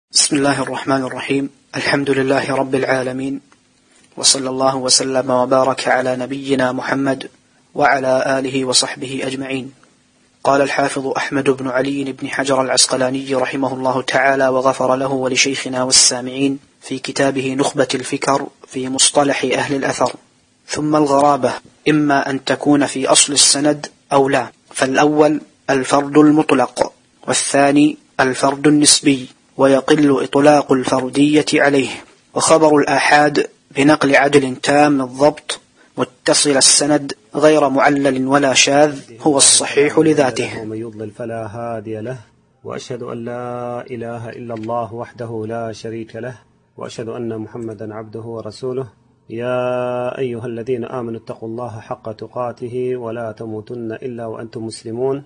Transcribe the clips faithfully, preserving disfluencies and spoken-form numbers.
بسم الله الرحمن الرحيم. الحمد لله رب العالمين، وصلى الله وسلم وبارك على نبينا محمد وعلى آله وصحبه أجمعين. قال الحافظ أحمد بن علي بن حجر العسقلاني رحمه الله تعالى وغفر له ولشيخنا والسامعين في كتابه نخبة الفكر في مصطلح أهل الأثر: ثم الغرابة إما أن تكون في أصل السند أو لا، فالأول الفرد المطلق، والثاني الفرد النسبي، ويقل إطلاق الفردية عليه. وخبر الآحاد بنقل عدل تام الضبط متصل السند غير معلل ولا شاذ هو الصحيح لذاته. ومن يضلل فلا هادي له، وأشهد أن لا إله إلا الله وحده لا شريك له، وأشهد أن محمدا عبده ورسوله. يا أيها الذين آمنوا اتقوا الله حق تقاته ولا تموتن إلا وأنتم مسلمون.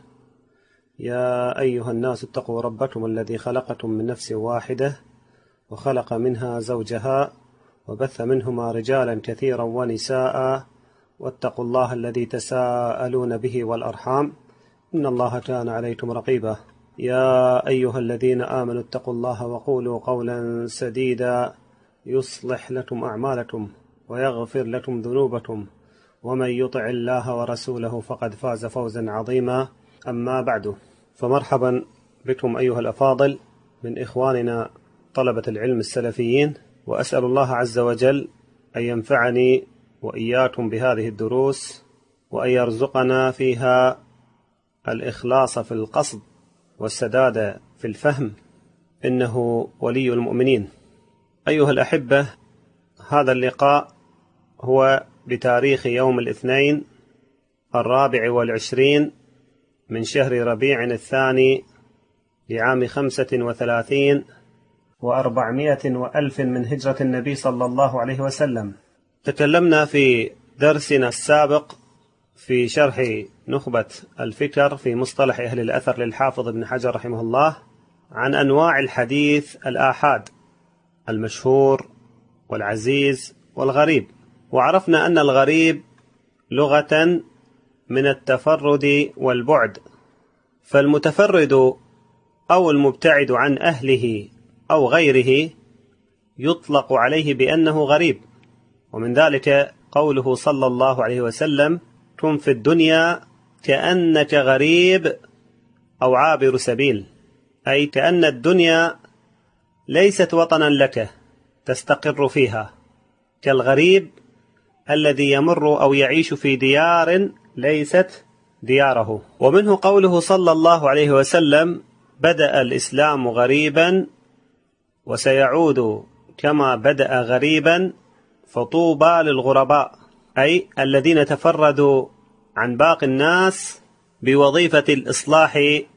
يا أيها الناس اتقوا ربكم الذي خلقكم من نفس واحدة وخلق منها زوجها وبث منهما رجالا كثيرا ونساء، واتقوا الله الذي تساءلون به والأرحام إن الله كان عليكم رقيبا. يا أيها الذين آمنوا اتقوا الله وقولوا قولا سديدا يصلح لكم أعمالكم ويغفر لكم ذنوبكم، ومن يطع الله ورسوله فقد فاز فوزا عظيما. أما بعد، فمرحبا بكم أيها الأفاضل من إخواننا طلبة العلم السلفيين، وأسأل الله عز وجل أن ينفعني وإياكم بهذه الدروس، وأن يرزقنا فيها الإخلاص في القصد والسداد في الفهم، إنه ولي المؤمنين. أيها الأحبة، هذا اللقاء هو بتاريخ يوم الاثنين الرابع والعشرين من شهر ربيع الثاني لعام خمسة وثلاثين وأربعمائة وألف من هجرة النبي صلى الله عليه وسلم. تكلمنا في درسنا السابق في شرح نخبة الفكر في مصطلح أهل الأثر للحافظ ابن حجر رحمه الله عن أنواع الحديث الآحاد المشهور والعزيز والغريب، وعرفنا أن الغريب لغة من التفرد والبعد، فالمتفرد أو المبتعد عن أهله أو غيره يطلق عليه بأنه غريب. ومن ذلك قوله صلى الله عليه وسلم: كن في الدنيا كأنك غريب أو عابر سبيل، أي كأن الدنيا ليست وطنا لك تستقر فيها، كالغريب الذي يمر أو يعيش في ديار ليست دياره. ومنه قوله صلى الله عليه وسلم: بدأ الإسلام غريبا وسيعود كما بدأ غريبا، فطوبى للغرباء، أي الذين تفردوا عن باقي الناس بوظيفة الإصلاح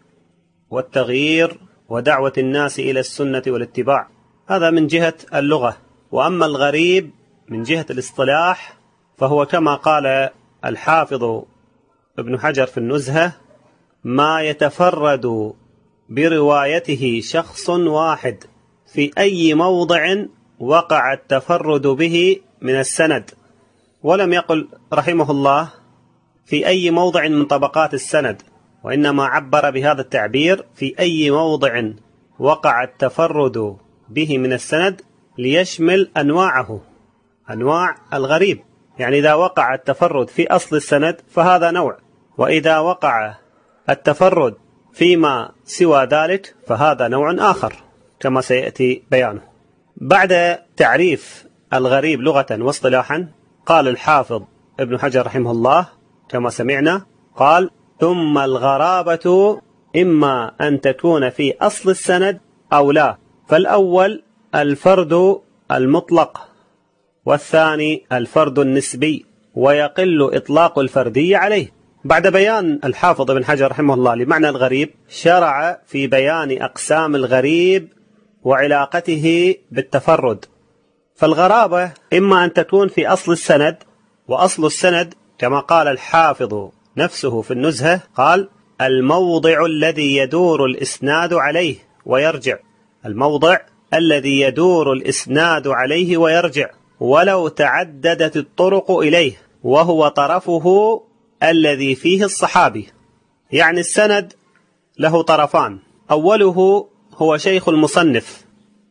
والتغيير ودعوة الناس إلى السنة والاتباع. هذا من جهة اللغة. وأما الغريب من جهة الاصطلاح فهو كما قال الحافظ ابن حجر في النزهة: ما يتفرد بروايته شخص واحد في أي موضع وقع التفرد به من السند. ولم يقل رحمه الله في أي موضع من طبقات السند، وإنما عبر بهذا التعبير في أي موضع وقع التفرد به من السند ليشمل أنواعه، أنواع الغريب. يعني إذا وقع التفرد في أصل السند فهذا نوع، وإذا وقع التفرد فيما سوى ذلك فهذا نوع آخر كما سيأتي بيانه. بعد تعريف الغريب لغة واصطلاحا قال الحافظ ابن حجر رحمه الله كما سمعنا، قال: ثم الغرابة إما أن تكون في أصل السند أو لا، فالأول الفرد المطلق، والثاني الفرد النسبي، ويقل إطلاق الفردية عليه. بعد بيان الحافظ ابن حجر رحمه الله لمعنى الغريب، شرع في بيان أقسام الغريب وعلاقته بالتفرد. فالغرابة إما أن تكون في أصل السند، وأصل السند كما قال الحافظ نفسه في النزهة قال: الموضع الذي يدور الإسناد عليه ويرجع، الموضع الذي يدور الإسناد عليه ويرجع ولو تعددت الطرق إليه، وهو طرفه الذي فيه الصحابي. يعني السند له طرفان، أوله هو شيخ المصنف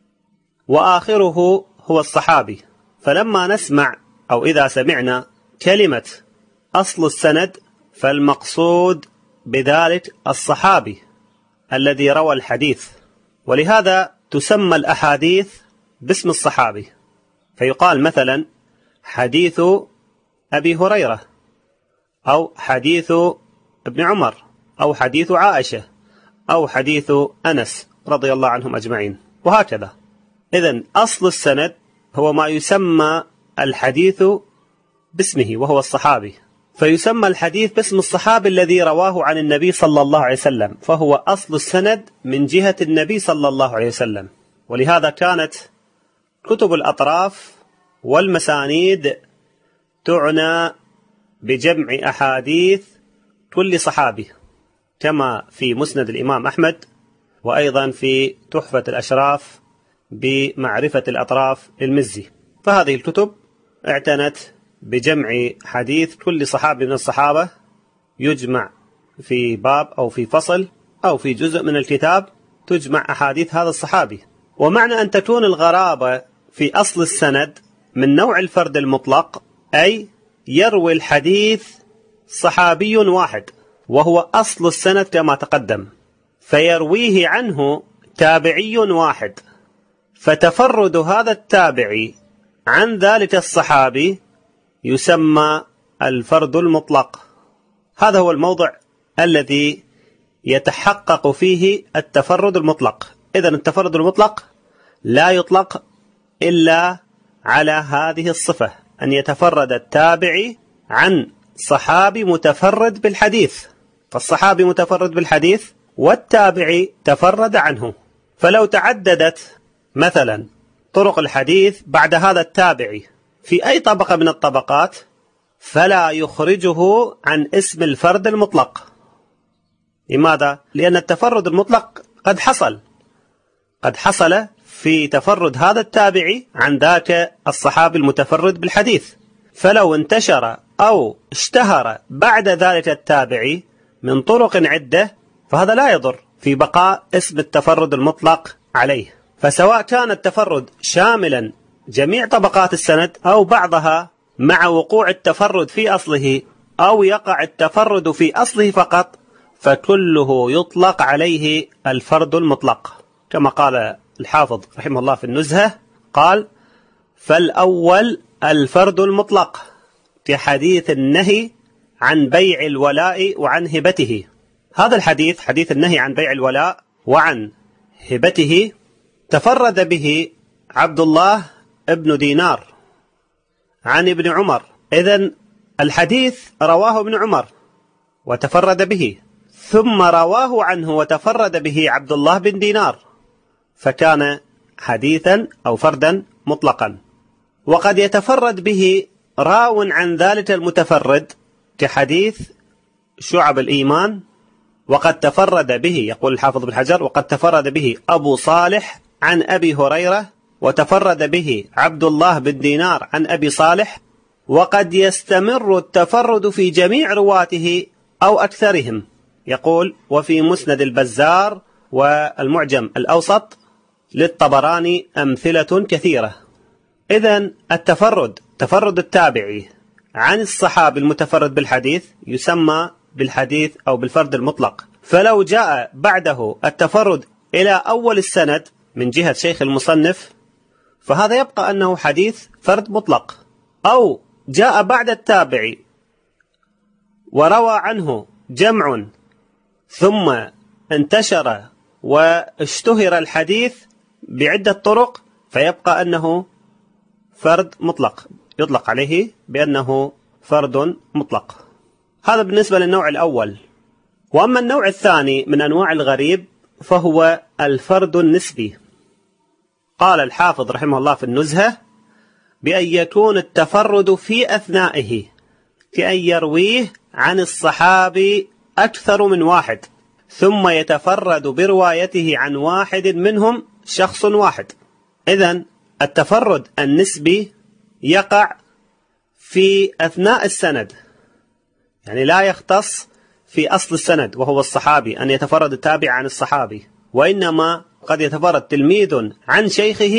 وآخره هو الصحابي. فلما نسمع أو إذا سمعنا كلمة أصل السند فالمقصود بذلك الصحابي الذي روى الحديث، ولهذا تسمى الأحاديث باسم الصحابي. فيقال مثلا حديث أبي هريرة، أو حديث ابن عمر، أو حديث عائشة، أو حديث أنس رضي الله عنهم أجمعين، وهكذا. إذن أصل السند هو ما يسمى الحديث باسمه وهو الصحابي، فيسمى الحديث باسم الصحابي الذي رواه عن النبي صلى الله عليه وسلم، فهو أصل السند من جهة النبي صلى الله عليه وسلم. ولهذا كانت كتب الأطراف والمسانيد تعنى بجمع أحاديث كل صحابي، كما في مسند الإمام أحمد، وأيضا في تحفة الأشراف بمعرفة الأطراف المزي. فهذه الكتب اعتنت بجمع حديث كل صحابي من الصحابة، يجمع في باب أو في فصل أو في جزء من الكتاب تجمع أحاديث هذا الصحابي. ومعنى أن تكون الغرابة في أصل السند من نوع الفرد المطلق، أي يروي الحديث صحابي واحد وهو أصل السند كما تقدم، فيرويه عنه تابعي واحد، فتفرد هذا التابعي عن ذلك الصحابي يسمى الفرد المطلق. هذا هو الموضع الذي يتحقق فيه التفرد المطلق. إذن التفرد المطلق لا يطلق إلا على هذه الصفة، أن يتفرد التابعي عن صحابي متفرد بالحديث، فالصحابي متفرد بالحديث والتابعي تفرد عنه. فلو تعددت مثلا طرق الحديث بعد هذا التابعي في أي طبقة من الطبقات فلا يخرجه عن اسم الفرد المطلق. لماذا؟ لأن التفرد المطلق قد حصل قد حصل في تفرد هذا التابعي عن ذاك الصحابي المتفرد بالحديث، فلو انتشر أو اشتهر بعد ذلك التابعي من طرق عدة فهذا لا يضر في بقاء اسم التفرد المطلق عليه. فسواء كان التفرد شاملا جميع طبقات السند أو بعضها مع وقوع التفرد في أصله، أو يقع التفرد في أصله فقط، فكله يطلق عليه الفرد المطلق. كما قال الحافظ رحمه الله في النزهة، قال: فالأول الفرد المطلق كحديث النهي عن بيع الولاء وعن هبته. هذا الحديث، حديث النهي عن بيع الولاء وعن هبته، تفرد به عبد الله ابن دينار عن ابن عمر. إذن الحديث رواه ابن عمر وتفرد به، ثم رواه عنه وتفرد به عبد الله بن دينار، فكان حديثا أو فردا مطلقا. وقد يتفرد به راو عن ذلك المتفرد كحديث شعب الإيمان، وقد تفرد به، يقول الحافظ بن حجر، وقد تفرد به أبو صالح عن أبي هريرة، وتفرد به عبد الله بن دينار عن أبي صالح. وقد يستمر التفرد في جميع رواته أو أكثرهم، يقول: وفي مسند البزار والمعجم الأوسط للطبراني أمثلة كثيرة. إذن التفرد، تفرد التابعي عن الصحابي المتفرد بالحديث، يسمى بالحديث أو بالفرد المطلق. فلو جاء بعده التفرد إلى أول السند من جهة شيخ المصنف فهذا يبقى أنه حديث فرد مطلق، أو جاء بعد التابعي وروى عنه جمع ثم انتشر واشتهر الحديث بعدة طرق فيبقى أنه فرد مطلق، يطلق عليه بأنه فرد مطلق. هذا بالنسبة للنوع الأول. وأما النوع الثاني من أنواع الغريب فهو الفرد النسبي. قال الحافظ رحمه الله في النزهة: بأن يكون التفرد في أثنائه، كأن يرويه عن الصحابي أكثر من واحد، ثم يتفرد بروايته عن واحد منهم شخص واحد. إذن التفرد النسبي يقع في أثناء السند، يعني لا يختص في أصل السند وهو الصحابي أن يتفرد التابع عن الصحابي، وإنما قد يتفرد تلميذ عن شيخه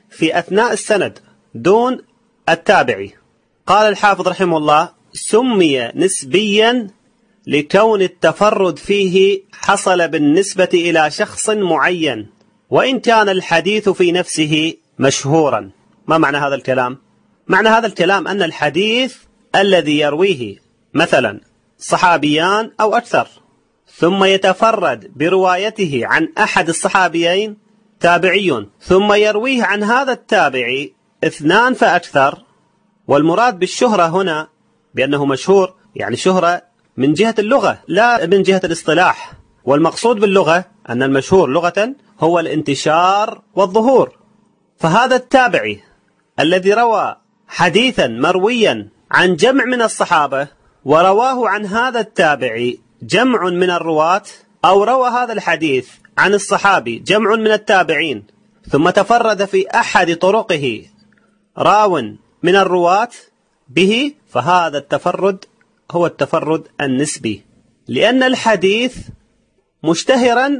في أثناء السند دون التابعي. قال الحافظ رحمه الله: سمي نسبيا لكون التفرد فيه حصل بالنسبة إلى شخص معين، وإن كان الحديث في نفسه مشهورا. ما معنى هذا الكلام؟ معنى هذا الكلام أن الحديث الذي يرويه مثلا صحابيان أو أكثر، ثم يتفرد بروايته عن أحد الصحابيين تابعي، ثم يرويه عن هذا التابعي اثنان فأكثر، والمراد بالشهرة هنا بأنه مشهور يعني شهرة من جهة اللغة لا من جهة الاصطلاح، والمقصود باللغة أن المشهور لغة هو الانتشار والظهور. فهذا التابعي الذي روى حديثا مرويا عن جمع من الصحابة، ورواه عن هذا التابعي جمع من الرواة، أو روى هذا الحديث عن الصحابي جمع من التابعين، ثم تفرد في أحد طرقه راو من الرواة به، فهذا التفرد هو التفرد النسبي، لأن الحديث مشتهرا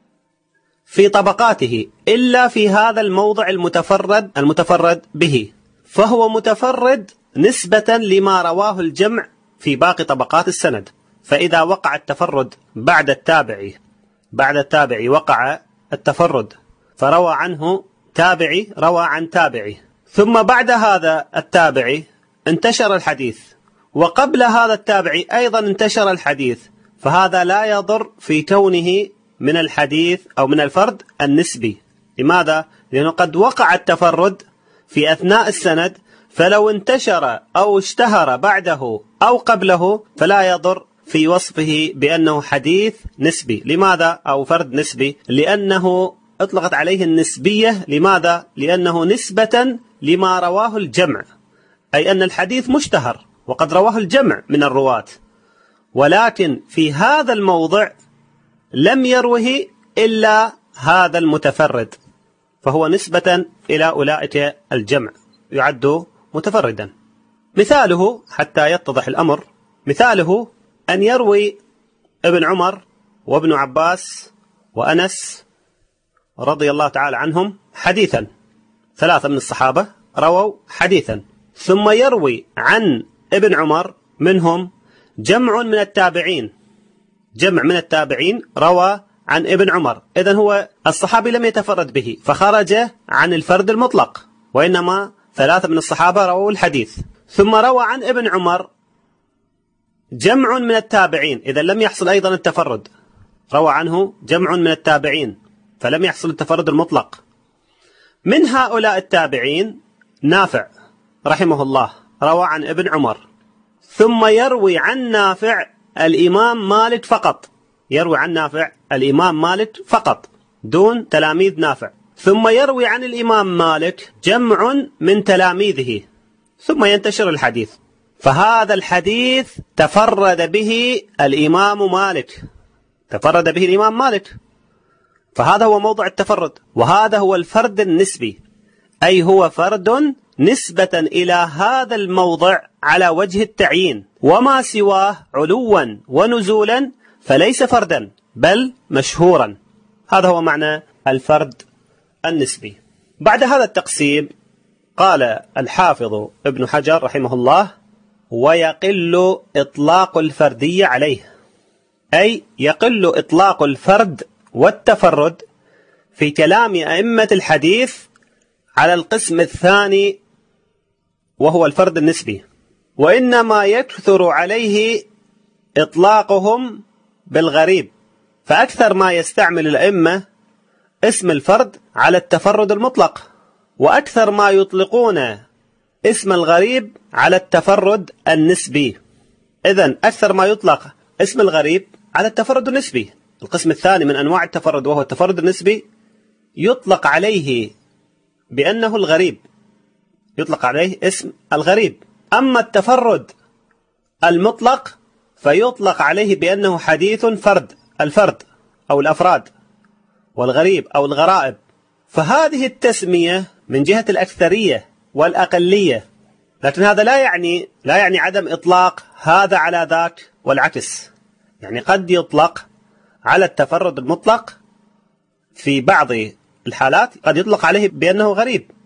في طبقاته إلا في هذا الموضع المتفرد المتفرد به، فهو متفرد نسبة لما رواه الجمع في باقي طبقات السند. فإذا وقع التفرد بعد التابعي بعد التابعي وقع التفرد فروى عنه تابعي روى عن تابعي، ثم بعد هذا التابعي انتشر الحديث، وقبل هذا التابعي أيضا انتشر الحديث، فهذا لا يضر في كونه من الحديث أو من الفرد النسبي. لماذا؟ لأنه قد وقع التفرد في أثناء السند، فلو انتشر أو اشتهر بعده أو قبله فلا يضر في وصفه بأنه حديث نسبي. لماذا؟ أو فرد نسبي، لأنه أطلقت عليه النسبية. لماذا؟ لأنه نسبة لما رواه الجمع، أي أن الحديث مشتهر وقد رواه الجمع من الرواة، ولكن في هذا الموضع لم يروه إلا هذا المتفرد، فهو نسبة إلى أولئك الجمع يعد متفردا. مثاله حتى يتضح الأمر، مثاله أن يروي ابن عمر وابن عباس وأنس رضي الله تعالى عنهم حديثا، ثلاثة من الصحابة رووا حديثا، ثم يروي عن ابن عمر منهم جمع من التابعين جمع من التابعين روى عن ابن عمر، إذن هو الصحابي لم يتفرد به فخرج عن الفرد المطلق، وإنما ثلاثة من الصحابة رووا الحديث. ثم روى عن ابن عمر جمع من التابعين، إذا لم يحصل أيضا التفرد، روى عنه جمع من التابعين فلم يحصل التفرد المطلق. من هؤلاء التابعين نافع رحمه الله روى عن ابن عمر، ثم يروي عن نافع الإمام مالك فقط، يروي عن نافع الإمام مالك فقط دون تلاميذ نافع، ثم يروي عن الإمام مالك جمع من تلاميذه، ثم ينتشر الحديث، فهذا الحديث تفرد به الإمام مالك تفرد به الإمام مالك فهذا هو موضع التفرد، وهذا هو الفرد النسبي، أي هو فرد نسبة إلى هذا الموضع على وجه التعيين، وما سواه علوا ونزولا فليس فردا بل مشهورا. هذا هو معنى الفرد النسبي. بعد هذا التقسيم قال الحافظ ابن حجر رحمه الله: ويقل إطلاق الفردية عليه، أي يقل إطلاق الفرد والتفرد في كلام أئمة الحديث على القسم الثاني وهو الفرد النسبي، وإنما يكثر عليه إطلاقهم بالغريب، فأكثر ما يستعمل الأئمة اسم الفرد على التفرد المطلق، وأكثر ما يطلقون اسم الغريب على التفرد النسبي. إذن أكثر ما يطلق اسم الغريب على التفرد النسبي. القسم الثاني من أنواع التفرد وهو التفرد النسبي يطلق عليه بأنه الغريب، يطلق عليه اسم الغريب. أما التفرد المطلق فيطلق عليه بأنه حديث فرد، الفرد أو الأفراد، والغريب أو الغرائب. فهذه التسمية من جهة الأكثرية والأقلية، لكن هذا لا يعني لا يعني عدم إطلاق هذا على ذاك والعكس، يعني قد يطلق على التفرد المطلق في بعض الحالات، قد يطلق عليه بأنه غريب،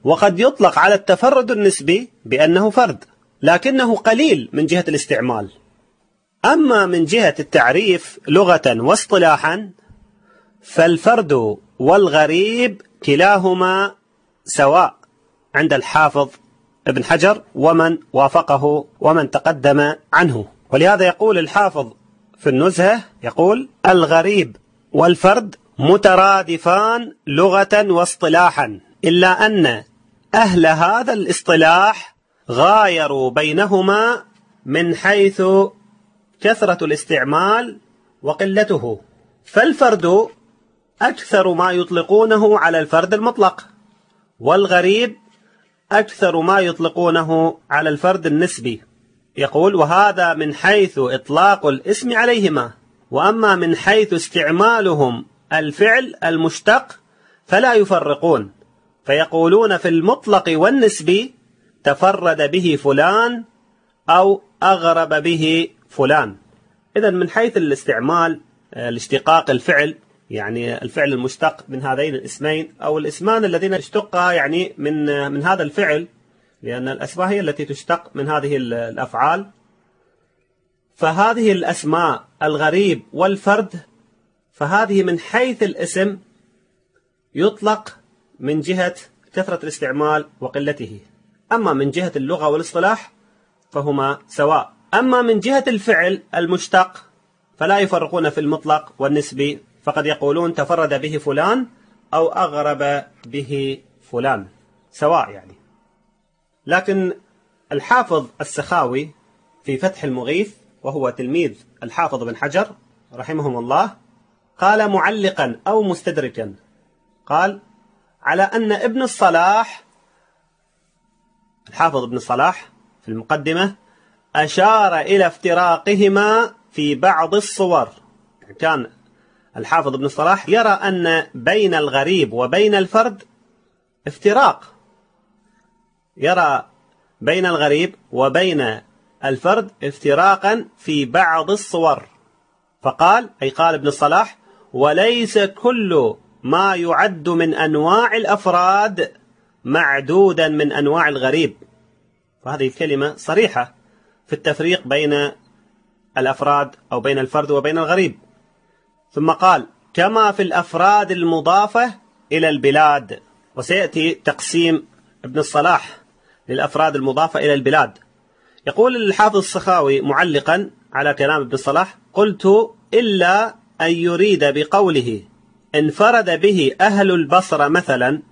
وقد يطلق على التفرد النسبي بأنه فرد، لكنه قليل من جهة الاستعمال. أما من جهة التعريف لغة واصطلاحا فالفرد والغريب كلاهما سواء عند الحافظ ابن حجر ومن وافقه ومن تقدم عنه. ولهذا يقول الحافظ في النزهة، يقول: الغريب والفرد مترادفان لغة واصطلاحا، إلا أن أهل هذا الاصطلاح غايروا بينهما من حيث كثرة الاستعمال وقلته. فالفرد أكثر ما يطلقونه على الفرد المطلق، والغريب أكثر ما يطلقونه على الفرد النسبي. يقول: وهذا من حيث إطلاق الاسم عليهما، وأما من حيث استعمالهم الفعل المشتق فلا يفرقون، فيقولون في المطلق والنسبي تفرد به فلان أو أغرب به فلان. إذن من حيث الاستعمال الاشتقاق الفعل، يعني الفعل المشتق من هذين الاسمين أو الاسمان الذين اشتقا يعني من من هذا الفعل، لأن الأسماء هي التي تشتق من هذه الأفعال. فهذه الأسماء الغريب والفرد فهذه من حيث الاسم يطلق من جهة كثرة الاستعمال وقلته، أما من جهة اللغة والاصطلاح فهما سواء. أما من جهة الفعل المشتق فلا يفرقون في المطلق والنسبي، فقد يقولون تفرد به فلان أو أغرب به فلان، سواء يعني. لكن الحافظ السخاوي في فتح المغيث، وهو تلميذ الحافظ بن حجر رحمهم الله، قال معلقا أو مستدركا، قال: على أن ابن الصلاح، الحافظ ابن الصلاح في المقدمة، أشار إلى افتراقهما في بعض الصور. كان الحافظ ابن الصلاح يرى أن بين الغريب وبين الفرد افتراق، يرى بين الغريب وبين الفرد افتراقا في بعض الصور، فقال، أي قال ابن الصلاح: وليس كل ما يعد من أنواع الأفراد معدودا من أنواع الغريب. فهذه الكلمة صريحة في التفريق بين الأفراد أو بين الفرد وبين الغريب. ثم قال: كما في الأفراد المضافة إلى البلاد. وسيأتي تقسيم ابن الصلاح للأفراد المضافة إلى البلاد. يقول الحافظ السخاوي معلقا على كلام ابن الصلاح: قلت إلا أن يريد بقوله انفرد به أهل البصرة مثلا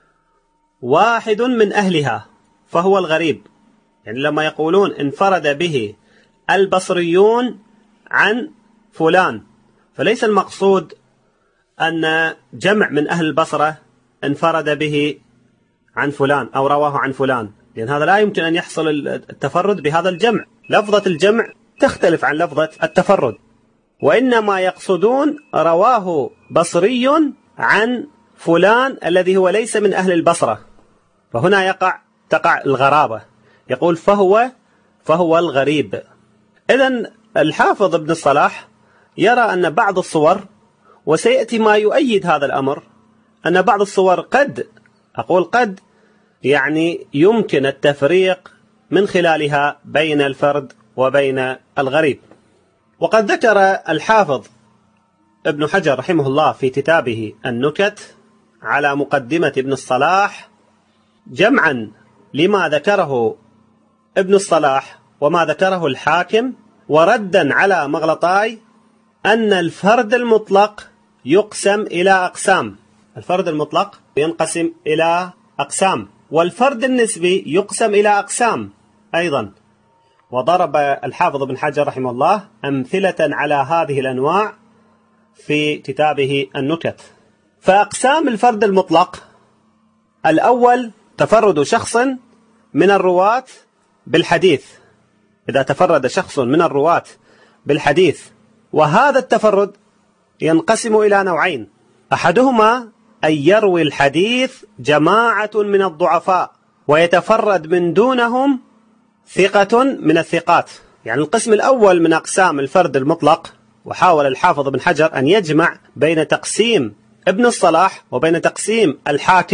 واحد من أهلها فهو الغريب. يعني لما يقولون انفرد به البصريون عن فلان، فليس المقصود أن جمع من أهل البصرة انفرد به عن فلان أو رواه عن فلان، لأن هذا لا يمكن أن يحصل التفرد بهذا الجمع. لفظة الجمع تختلف عن لفظة التفرد، وإنما يقصدون رواه بصري عن فلان الذي هو ليس من أهل البصرة، فهنا يقع تقع الغرابة. يقول فهو فهو الغريب. إذن الحافظ ابن الصلاح يرى أن بعض الصور، وسيأتي ما يؤيد هذا الأمر، أن بعض الصور قد، أقول قد، يعني يمكن التفريق من خلالها بين الفرد وبين الغريب. وقد ذكر الحافظ ابن حجر رحمه الله في كتابه النكت على مقدمة ابن الصلاح جمعا لما ذكره ابن الصلاح وما ذكره الحاكم، وردا على مغلطاي أن الفرد المطلق يقسم إلى أقسام. الفرد المطلق ينقسم إلى أقسام، والفرد النسبي يقسم إلى أقسام أيضا. وضرب الحافظ ابن حجر رحمه الله أمثلة على هذه الأنواع في كتابه النكت. فأقسام الفرد المطلق: الأول تفرد شخص من الرواة بالحديث، إذا تفرد شخص من الرواة بالحديث، وهذا التفرد ينقسم إلى نوعين: أحدهما أن يروي الحديث جماعة من الضعفاء ويتفرد من دونهم ثقة من الثقات. يعني القسم الأول من أقسام الفرد المطلق، وحاول الحافظ بن حجر أن يجمع بين تقسيم ابن الصلاح وبين تقسيم الحاكم،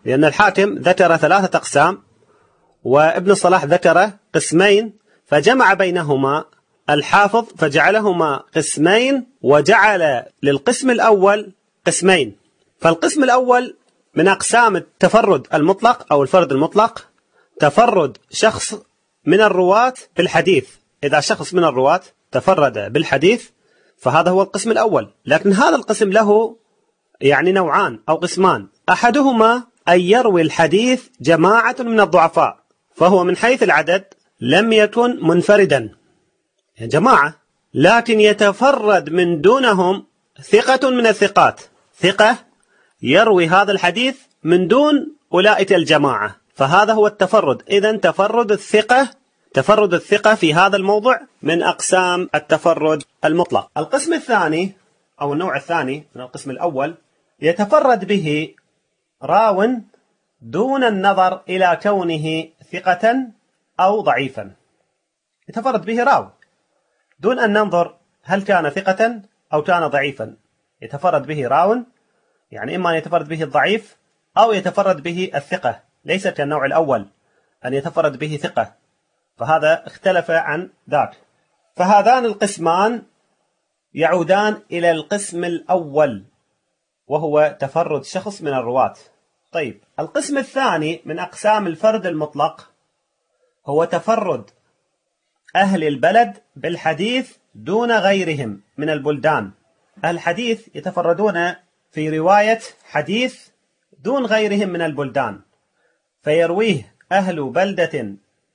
لأن الحاكم ذكر ثلاثة أقسام وابن الصلاح ذكر قسمين، فجمع بينهما الحافظ فجعلهما قسمين، وجعل للقسم الأول قسمين. فالقسم الأول من أقسام التفرد المطلق أو الفرد المطلق تفرد شخص من الرواة بالحديث. إذا شخص من الرواة تفرد بالحديث فهذا هو القسم الأول. لكن هذا القسم له يعني نوعان أو قسمان، أحدهما أن يروي الحديث جماعة من الضعفاء، فهو من حيث العدد لم يكن منفردا، يعني جماعة، لكن يتفرد من دونهم ثقة من الثقات، ثقة يروي هذا الحديث من دون أولئك الجماعة، فهذا هو التفرد. إذن تفرد الثقة تفرد الثقة في هذا الموضوع من أقسام التفرد المطلق. القسم الثاني أو النوع الثاني من القسم الأول يتفرد به راو دون النظر إلى كونه ثقة أو ضعيفا. يتفرد به راو دون أن ننظر هل كان ثقة أو كان ضعيفا. يتفرد به راو، يعني إما أن يتفرد به الضعيف أو يتفرد به الثقة، ليس كالنوع الأول أن يتفرد به ثقة، فهذا اختلف عن ذاك. فهذان القسمان يعودان إلى القسم الأول وهو تفرد شخص من الرواة. طيب، القسم الثاني من أقسام الفرد المطلق هو تفرد أهل البلد بالحديث دون غيرهم من البلدان. أهل الحديث يتفردون في رواية حديث دون غيرهم من البلدان، فيرويه أهل بلدة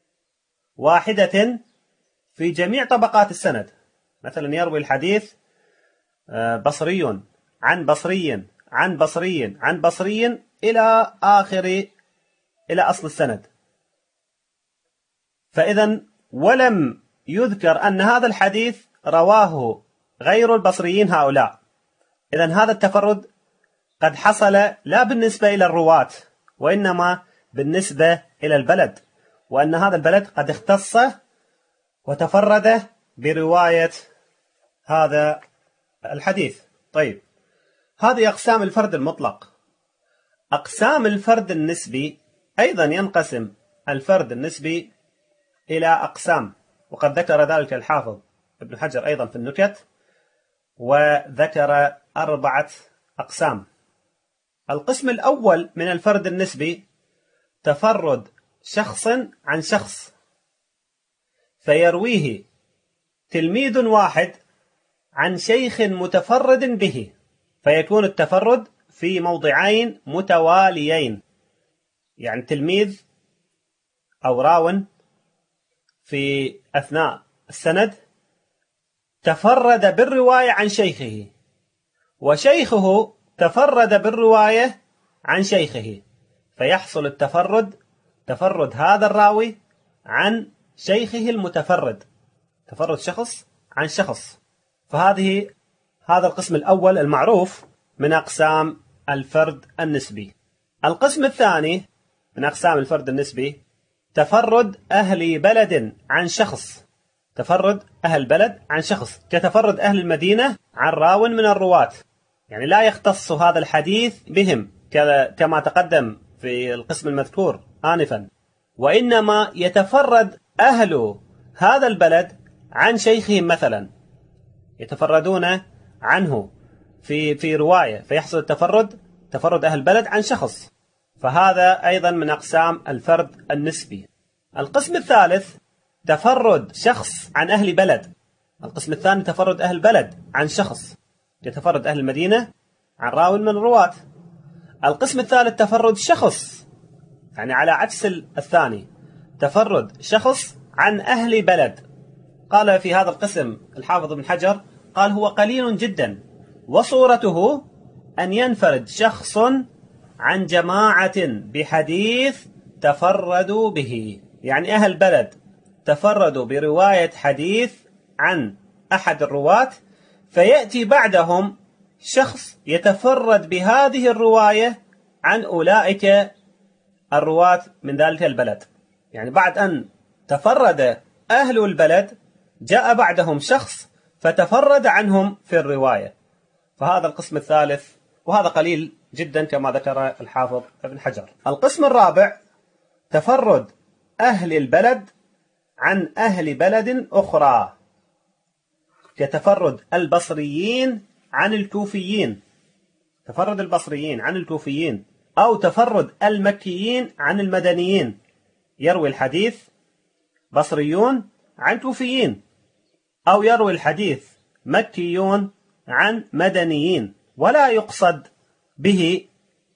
واحدة في جميع طبقات السند. مثلا يروي الحديث بصري عن بصري عن بصري عن بصري إلى آخر إلى أصل السند. فإذا ولم يذكر أن هذا الحديث رواه غير البصريين هؤلاء. إذن هذا التفرد قد حصل لا بالنسبة إلى الرواة وإنما بالنسبة إلى البلد، وأن هذا البلد قد اختص وتفرد برواية هذا الحديث. طيب، هذه أقسام الفرد المطلق. أقسام الفرد النسبي أيضا ينقسم الفرد النسبي إلى أقسام، وقد ذكر ذلك الحافظ ابن حجر أيضا في النكت، وذكر أربعة أقسام. القسم الأول من الفرد النسبي تفرد شخص عن شخص، فيرويه تلميذ واحد عن شيخ متفرد به، فيكون التفرد في موضعين متواليين، يعني تلميذ أو راو في أثناء السند تفرد بالرواية عن شيخه، وشيخه تفرد بالرواية عن شيخه، فيحصل التفرد تفرد هذا الراوي عن شيخه المتفرد، تفرد شخص عن شخص. فهذه هذا القسم الأول المعروف من أقسام الفرد النسبي. القسم الثاني من أقسام الفرد النسبي تفرد أهل بلد عن شخص، تفرد أهل بلد عن شخص، كتفرد أهل المدينة عن راو من الرواة، يعني لا يختص هذا الحديث بهم كما تقدم في القسم المذكور آنفا، وإنما يتفرد أهل هذا البلد عن شيخهم، مثلا يتفردون عنه في في رواية، فيحصل التفرد تفرد أهل البلد عن شخص، فهذا أيضا من أقسام الفرد النسبي. القسم الثالث تفرد شخص عن أهل بلد. القسم الثاني تفرد أهل بلد عن شخص، يتفرد أهل المدينة عن راو من الرواة. القسم الثالث تفرد شخص، يعني على عكس الثاني، تفرد شخص عن أهل بلد. قال في هذا القسم الحافظ ابن حجر، قال هو قليل جدا، وصورته أن ينفرد شخص عن جماعة بحديث تفردوا به، يعني أهل بلد تفردوا برواية حديث عن أحد الرواة، فيأتي بعدهم شخص يتفرد بهذه الرواية عن أولئك الرواة من ذلك البلد. يعني بعد أن تفرد أهل البلد جاء بعدهم شخص فتفرد عنهم في الرواية، فهذا القسم الثالث، وهذا قليل جدا كما ذكر الحافظ ابن حجر. القسم الرابع تفرد أهل البلد عن أهل بلد أخرى، كتفرد البصريين عن الكوفيين، تفرد البصريين عن الكوفيين، أو تفرد المكيين عن المدنيين. يروي الحديث بصريون عن كوفيين، أو يروي الحديث مكيون عن مدنيين، ولا يقصد به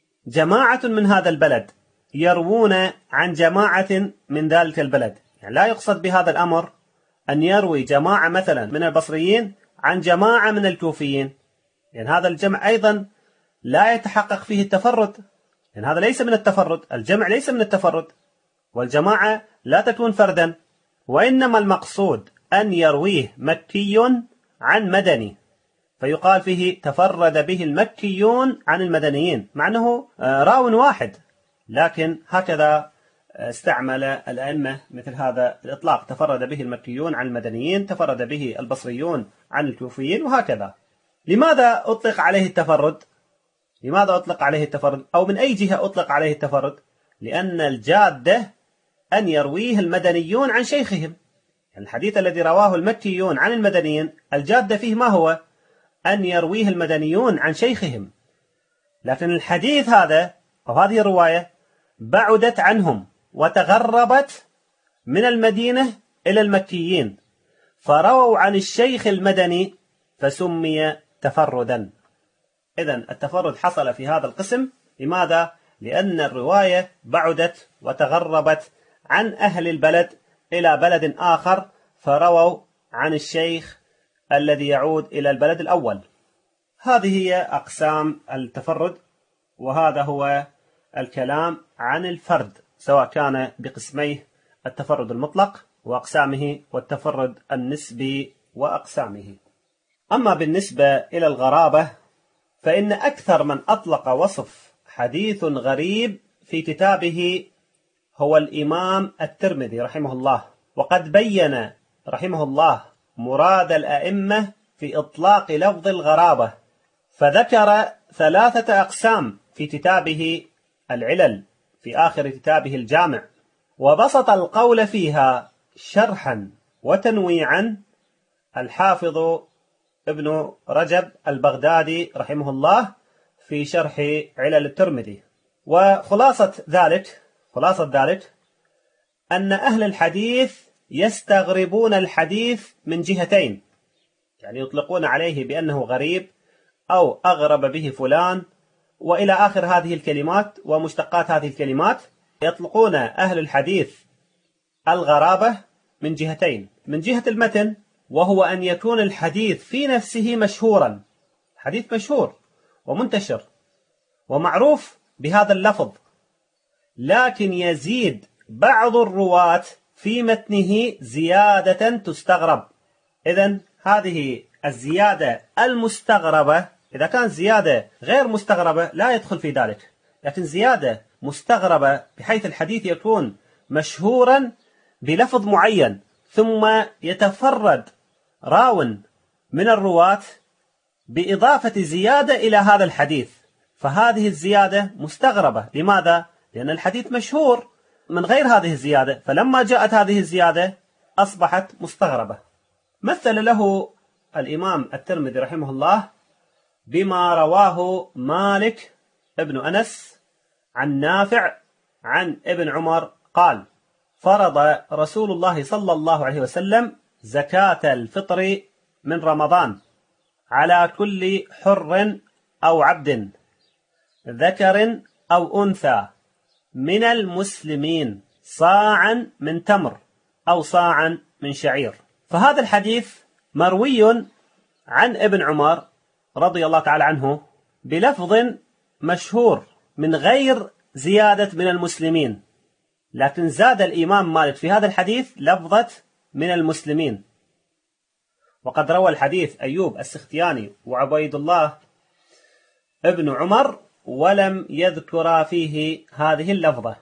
جماعة من هذا البلد يروون عن جماعة من ذلك البلد. يعني لا يقصد بهذا الأمر أن يروي جماعة مثلا من البصريين عن جماعة من الكوفيين، يعني هذا الجمع أيضا لا يتحقق فيه التفرد، يعني هذا ليس من التفرد، الجمع ليس من التفرد، والجماعة لا تكون فردا، وإنما المقصود أن يرويه مكي عن مدني، فيقال فيه تفرد به المكيون عن المدنيين، مع أنه راو واحد، لكن هكذا استعمل الأئمة مثل هذا الإطلاق، تفرد به المكيون عن المدنيين، تفرد به البصريون عن الكوفيين، وهكذا. لماذا أطلق عليه التفرد؟ لماذا أطلق عليه التفرد؟ أو من أي جهة أطلق عليه التفرد؟ لأن الجادة أن يرويه المدنيون عن شيخهم، يعني الحديث الذي رواه المكيون عن المدنيين الجادة فيه ما هو؟ أن يرويه المدنيون عن شيخهم، لكن الحديث هذا أو هذه الرواية بعدت عنهم وتغربت من المدينة إلى المكيين، فرووا عن الشيخ المدني فسمي تفردا. إذن التفرد حصل في هذا القسم. لماذا؟ لأن الرواية بعدت وتغربت عن أهل البلد إلى بلد آخر، فرووا عن الشيخ الذي يعود إلى البلد الأول. هذه هي أقسام التفرد، وهذا هو الكلام عن الفرد، سواء كان بقسميه التفرد المطلق وأقسامه، والتفرد النسبي وأقسامه. أما بالنسبة إلى الغرابة، فإن أكثر من أطلق وصف حديث غريب في كتابه هو الإمام الترمذي رحمه الله، وقد بين رحمه الله مراد الأئمة في إطلاق لفظ الغرابة، فذكر ثلاثة أقسام في كتابه العلل في آخر كتابه الجامع، وبسط القول فيها شرحا وتنويعا الحافظ ابن رجب البغدادي رحمه الله في شرح علل الترمذي. وخلاصة ذلك خلاصة ذلك أن أهل الحديث يستغربون الحديث من جهتين، يعني يطلقون عليه بأنه غريب أو أغرب به فلان وإلى آخر هذه الكلمات ومشتقات هذه الكلمات. يطلقون أهل الحديث الغرابة من جهتين: من جهة المتن، وهو أن يكون الحديث في نفسه مشهورا، حديث مشهور ومنتشر ومعروف بهذا اللفظ، لكن يزيد بعض الرواة في متنه زيادة تستغرب. إذن هذه الزيادة المستغربة، إذا كانت زيادة غير مستغربة لا يدخل في ذلك، لكن زيادة مستغربة بحيث الحديث يكون مشهورا بلفظ معين، ثم يتفرد راو من الرواة بإضافة زيادة إلى هذا الحديث، فهذه الزيادة مستغربة. لماذا؟ لأن الحديث مشهور من غير هذه الزيادة، فلما جاءت هذه الزيادة أصبحت مستغربة. مثل له الإمام الترمذي رحمه الله بما رواه مالك ابن أنس عن نافع عن ابن عمر قال: فرض رسول الله صلى الله عليه وسلم زكاة الفطر من رمضان على كل حر أو عبد ذكر أو أنثى من المسلمين صاعا من تمر أو صاعا من شعير. فهذا الحديث مروي عن ابن عمر رضي الله تعالى عنه بلفظ مشهور من غير زيادة من المسلمين، لكن زاد الإمام مالك في هذا الحديث لفظة من المسلمين. وقد روى الحديث أيوب السختياني وعبيد الله ابن عمر ولم يذكر فيه هذه اللفظة.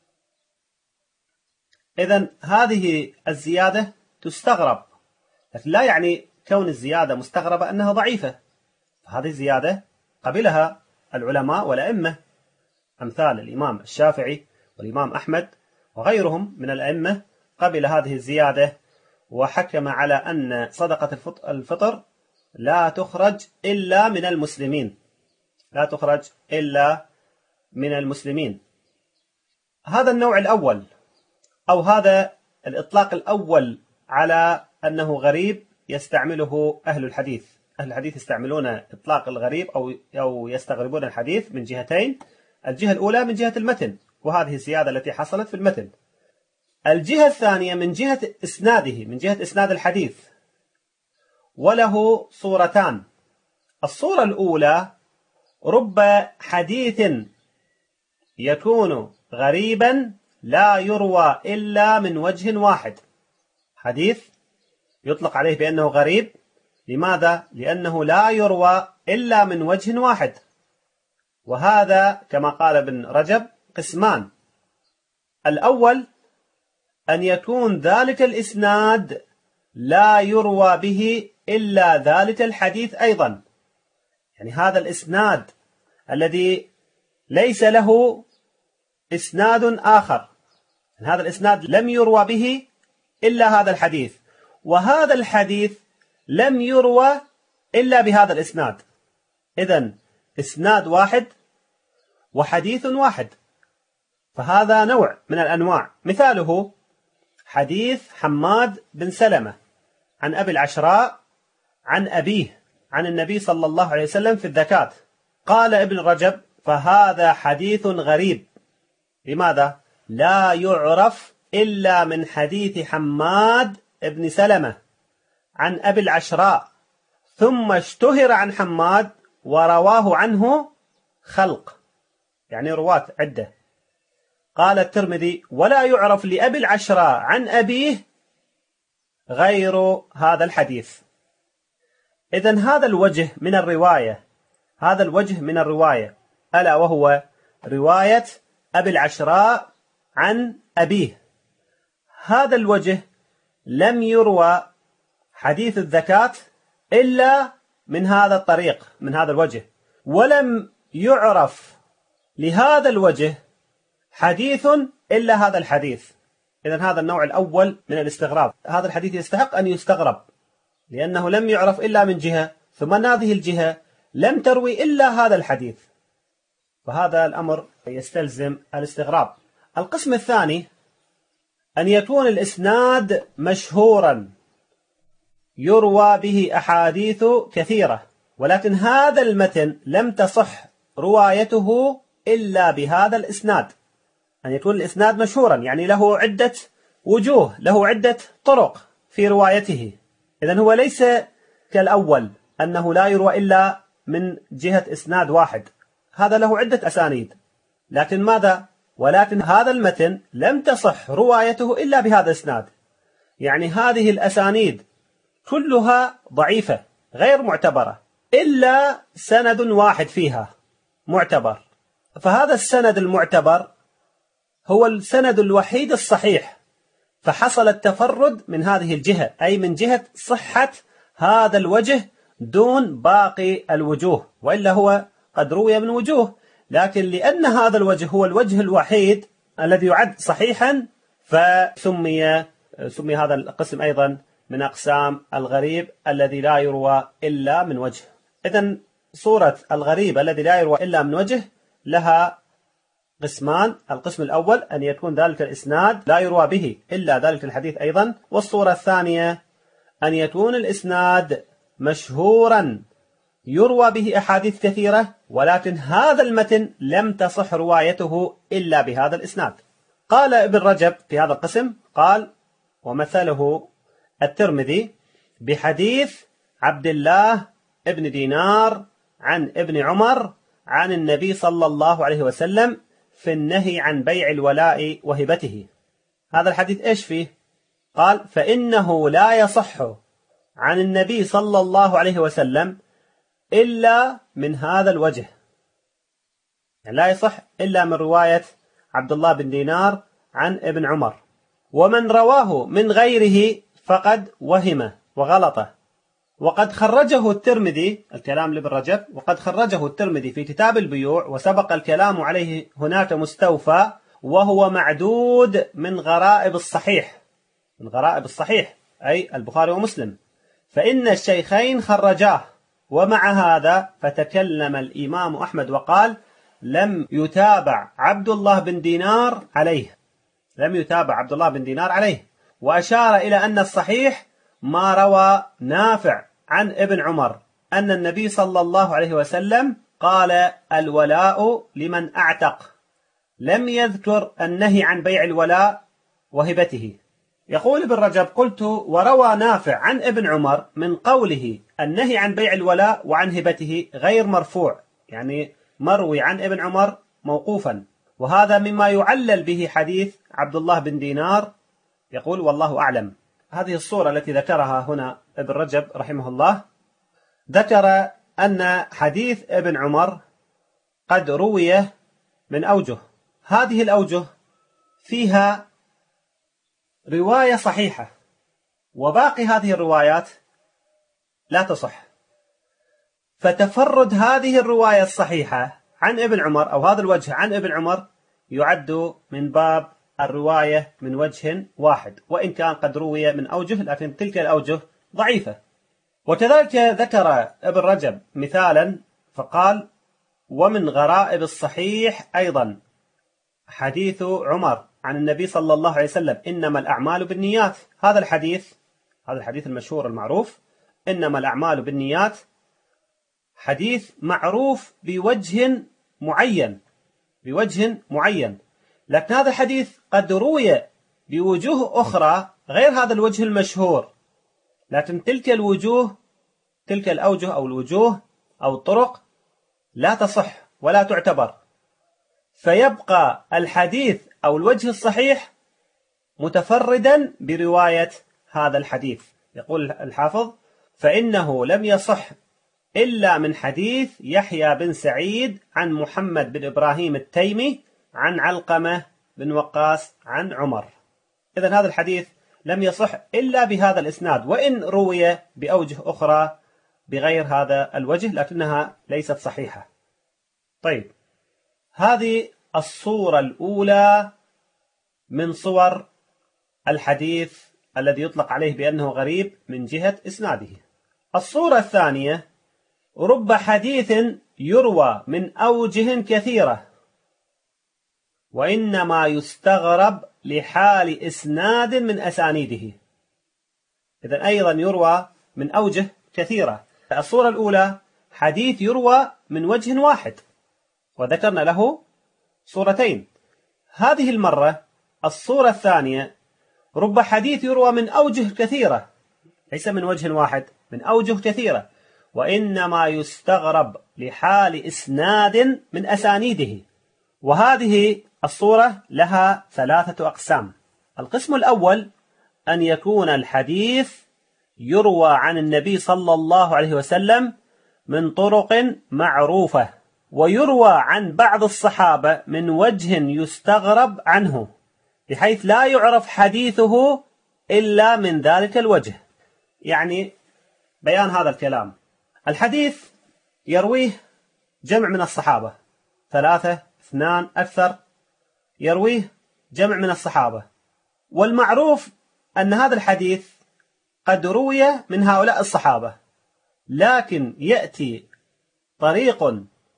إذن هذه الزيادة تستغرب، لكن لا يعني كون الزيادة مستغربة أنها ضعيفة، فهذه الزيادة قبلها العلماء والأئمة أمثال الإمام الشافعي والإمام أحمد وغيرهم من الأئمة قبل هذه الزيادة، وحكم على أن صدقة الفطر لا تخرج إلا من المسلمين، لا تخرج إلا من المسلمين. هذا النوع الأول، أو هذا الإطلاق الأول على أنه غريب يستعمله أهل الحديث. أهل الحديث يستعملون إطلاق الغريب أو أو يستغربون الحديث من جهتين. الجهة الأولى من جهة المتن، وهذه الزيادة التي حصلت في المتن. الجهة الثانية من جهة إسناده، من جهة إسناد الحديث، وله صورتان. الصورة الأولى: رب حديث يكون غريبا لا يروى إلا من وجه واحد. حديث يطلق عليه بأنه غريب، لماذا؟ لأنه لا يروى إلا من وجه واحد، وهذا كما قال ابن رجب قسمان: الأول أن يكون ذلك الإسناد لا يروى به إلا ذلك الحديث أيضا، يعني هذا الإسناد الذي ليس له إسناد آخر، هذا الإسناد لم يروى به إلا هذا الحديث، وهذا الحديث لم يروى إلا بهذا الإسناد. إذن إسناد واحد وحديث واحد، فهذا نوع من الأنواع. مثاله حديث حماد بن سلمة عن أبي العشراء عن أبيه عن النبي صلى الله عليه وسلم في الزكاة. قال ابن رجب: فهذا حديث غريب. لماذا؟ لا يعرف إلا من حديث حماد بن سلمة عن أبي العشراء، ثم اشتهر عن حماد ورواه عنه خلق، يعني رواة عدة. قال الترمذي: ولا يعرف لأبي العشراء عن أبيه غير هذا الحديث. إذن هذا الوجه من الرواية، هذا الوجه من الرواية ألا وهو رواية أبي العشراء عن أبيه، هذا الوجه لم يروى حديث الزكاة إلا من هذا الطريق، من هذا الوجه، ولم يعرف لهذا الوجه حديث إلا هذا الحديث. إذن هذا النوع الأول من الاستغراب. هذا الحديث يستحق أن يستغرب لأنه لم يعرف إلا من جهة، ثم هذه الجهة لم تروي إلا هذا الحديث، فهذا الأمر يستلزم الاستغراب. القسم الثاني: أن يكون الإسناد مشهورا يروى به أحاديث كثيرة، ولكن هذا المتن لم تصح روايته إلا بهذا الإسناد. أن يكون الإسناد مشهورا يعني له عدة وجوه، له عدة طرق في روايته. إذن هو ليس كالأول أنه لا يروى إلا من جهة إسناد واحد، هذا له عدة أسانيد، لكن ماذا؟ ولكن هذا المتن لم تصح روايته إلا بهذا الإسناد، يعني هذه الأسانيد كلها ضعيفة غير معتبرة إلا سند واحد فيها معتبر، فهذا السند المعتبر هو السند الوحيد الصحيح، فحصل التفرد من هذه الجهة، أي من جهة صحة هذا الوجه دون باقي الوجوه، وإلا هو قد روي من وجوه، لكن لأن هذا الوجه هو الوجه الوحيد الذي يعد صحيحا فسمي سمي هذا القسم أيضا من أقسام الغريب الذي لا يروى إلا من وجه. إذن صورة الغريب الذي لا يروى إلا من وجه لها قسمان: القسم الأول أن يكون ذلك الإسناد لا يروى به إلا ذلك الحديث أيضا، والصورة الثانية أن يكون الإسناد مشهورا يروى به أحاديث كثيرة، ولكن هذا المتن لم تصح روايته إلا بهذا الإسناد. قال ابن رجب في هذا القسم، قال: ومثله الترمذي بحديث عبد الله ابن دينار عن ابن عمر عن النبي صلى الله عليه وسلم في النهي عن بيع الولاء وهبته. هذا الحديث إيش فيه؟ قال: فإنه لا يصح عن النبي صلى الله عليه وسلم إلا من هذا الوجه، يعني لا يصح إلا من رواية عبد الله بن دينار عن ابن عمر، ومن رواه من غيره فقد وهم وغلط، وقد خرجه الترمذي، الكلام لابن رجب، وقد خرجه الترمذي في كتاب البيوع، وسبق الكلام عليه هناك مستوفى، وهو معدود من غرائب الصحيح، من غرائب الصحيح أي البخاري ومسلم، فإن الشيخين خرجاه. ومع هذا فتكلم الإمام أحمد وقال: لم يتابع عبد الله بن دينار عليه، لم يتابع عبد الله بن دينار عليه، وأشار إلى أن الصحيح ما روى نافع عن ابن عمر أن النبي صلى الله عليه وسلم قال: الولاء لمن أعتق، لم يذكر النهي عن بيع الولاء وهبته. يقول ابن رجب: قلت وروى نافع عن ابن عمر من قوله النهي عن بيع الولاء وعن هبته غير مرفوع، يعني مروي عن ابن عمر موقوفا، وهذا مما يعلل به حديث عبد الله بن دينار. يقول: والله أعلم. هذه الصورة التي ذكرها هنا ابن رجب رحمه الله، ذكر أن حديث ابن عمر قد روي من أوجه، هذه الأوجه فيها رواية صحيحة، وباقي هذه الروايات لا تصح، فتفرد هذه الرواية الصحيحة عن ابن عمر أو هذا الوجه عن ابن عمر يعد من باب الرواية من وجه واحد، وإن كان قد روي من أوجه، لكن تلك الأوجه ضعيفة. وكذلك ذكر ابن رجب مثالا فقال: ومن غرائب الصحيح أيضا حديث عمر عن النبي صلى الله عليه وسلم: إنما الأعمال بالنيات. هذا الحديث، هذا الحديث المشهور المعروف، إنما الأعمال بالنيات، حديث معروف بوجه معين، بوجه معين، لكن هذا الحديث قد روي بوجوه أخرى غير هذا الوجه المشهور، لكن تلك الوجوه، تلك الأوجه أو الوجوه أو الطرق لا تصح ولا تعتبر، فيبقى الحديث أو الوجه الصحيح متفردا برواية هذا الحديث. يقول الحافظ: فإنه لم يصح إلا من حديث يحيى بن سعيد عن محمد بن إبراهيم التيمي عن علقمة بن وقاص عن عمر. إذن هذا الحديث لم يصح إلا بهذا الإسناد، وإن روي بأوجه أخرى بغير هذا الوجه لكنها ليست صحيحة. طيب، هذه الصورة الأولى من صور الحديث الذي يطلق عليه بأنه غريب من جهة إسناده. الصورة الثانية: رب حديث يروى من أوجه كثيرة وإنما يستغرب لحال إسناد من أسانيده. إذن أيضا يروى من أوجه كثيرة. الصورة الأولى حديث يروى من وجه واحد، وذكرنا له صورتين. هذه المرة الصورة الثانية: رب حديث يروى من أوجه كثيرة، ليس من وجه واحد، من أوجه كثيرة، وإنما يستغرب لحال إسناد من أسانيده. وهذه الصورة لها ثلاثة أقسام. القسم الأول: أن يكون الحديث يروى عن النبي صلى الله عليه وسلم من طرق معروفة، ويروى عن بعض الصحابة من وجه يستغرب عنه، بحيث لا يعرف حديثه إلا من ذلك الوجه. يعني بيان هذا الكلام: الحديث يرويه جمع من الصحابة، ثلاثة، اثنان، أكثر، يرويه جمع من الصحابة، والمعروف أن هذا الحديث قد روي من هؤلاء الصحابة، لكن يأتي طريق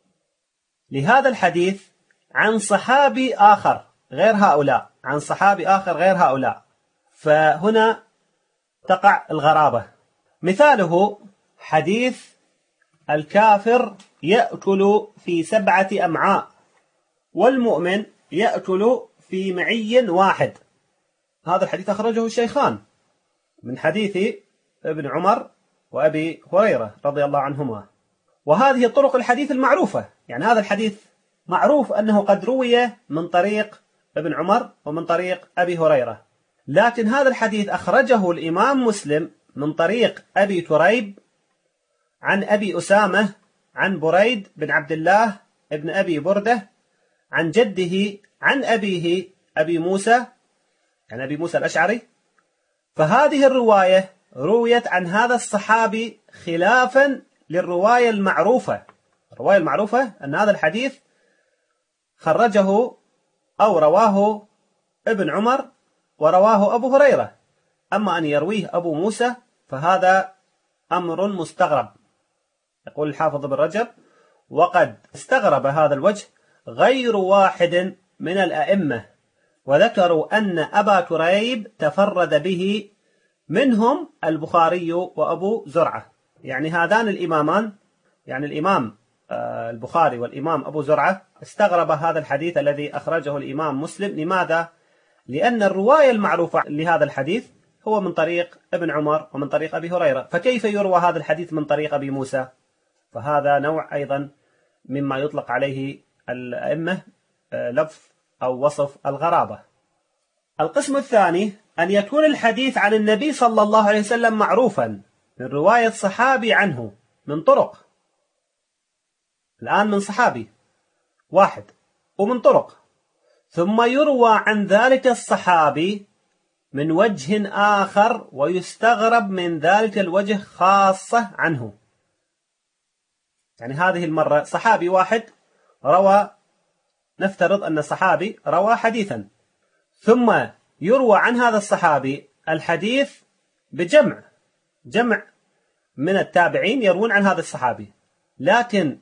لهذا الحديث عن صحابي آخر غير هؤلاء، عن صحابي آخر غير هؤلاء، فهنا تقع الغرابة. مثاله حديث الكافر يأكل في سبعة أمعاء والمؤمن يأكل في معي واحد. هذا الحديث أخرجه الشيخان من حديث ابن عمر وأبي هريرة رضي الله عنهما، وهذه طرق الحديث المعروفة. يعني هذا الحديث معروف أنه قد روي من طريق ابن عمر ومن طريق أبي هريرة، لكن هذا الحديث أخرجه الإمام مسلم من طريق أبي كريب عن أبي أسامة عن بريد بن عبد الله ابن أبي بردة عن جده عن أبيه أبي موسى، عن أبي موسى الأشعري. فهذه الرواية رويت عن هذا الصحابي خلافا للرواية المعروفة. الرواية المعروفة أن هذا الحديث خرجه أو رواه ابن عمر ورواه أبو هريرة، أما أن يرويه أبو موسى فهذا أمر مستغرب. يقول الحافظ بن رجب: وقد استغرب هذا الوجه غير واحد من الأئمة، وذكروا أن أبا كريب تفرد به، منهم البخاري وأبو زرعة. يعني هذان الإمامان، يعني الإمام البخاري والإمام أبو زرعة، استغرب هذا الحديث الذي أخرجه الإمام مسلم. لماذا؟ لأن الرواية المعروفة لهذا الحديث هو من طريق ابن عمر ومن طريق أبي هريرة، فكيف يروى هذا الحديث من طريق أبي موسى؟ فهذا نوع أيضا مما يطلق عليه الأئمة لفظ أو وصف الغرابة. القسم الثاني أن يكون الحديث عن النبي صلى الله عليه وسلم معروفا من رواية صحابي عنه من طرق، الآن من صحابي واحد ومن طرق، ثم يروى عن ذلك الصحابي من وجه آخر ويستغرب من ذلك الوجه خاصة عنه. يعني هذه المرة صحابي واحد روى، نفترض أن الصحابي روى حديثا، ثم يروى عن هذا الصحابي الحديث بجمع جمع من التابعين يروون عن هذا الصحابي، لكن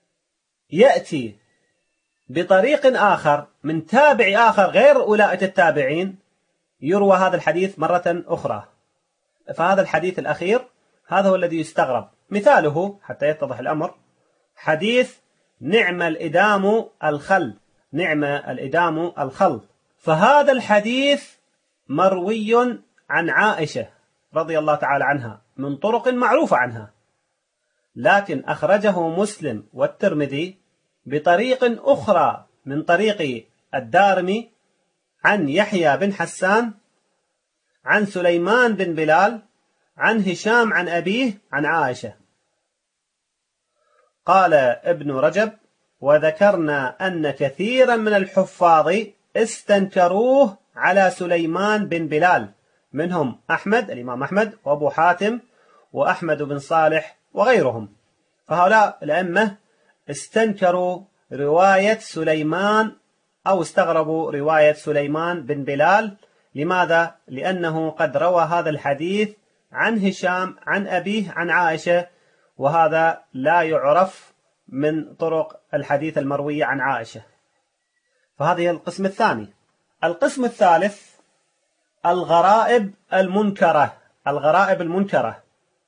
يأتي بطريق آخر من تابع آخر غير أولئك التابعين يروى هذا الحديث مرة أخرى. فهذا الحديث الأخير هذا هو الذي يستغرب. مثاله حتى يتضح الأمر حديث نعم الإدام الخل، نعم الإدام الخل، فهذا الحديث مروي عن عائشة رضي الله تعالى عنها من طرق معروفة عنها، لكن أخرجه مسلم والترمذي بطريق أخرى من طريق الدارمي عن يحيى بن حسان عن سليمان بن بلال عن هشام عن أبيه عن عائشة. قال ابن رجب: وذكرنا أن كثيرا من الحفاظ استنكروه على سليمان بن بلال، منهم أحمد الإمام أحمد وأبو حاتم وأحمد بن صالح وغيرهم. فهؤلاء الأئمة استنكروا رواية سليمان أو استغربوا رواية سليمان بن بلال. لماذا؟ لأنه قد روى هذا الحديث عن هشام عن أبيه عن عائشة، وهذا لا يعرف من طرق الحديث المروي عن عائشة. فهذه القسم الثاني. القسم الثالث الغرائب المنكرة. الغرائب المنكرة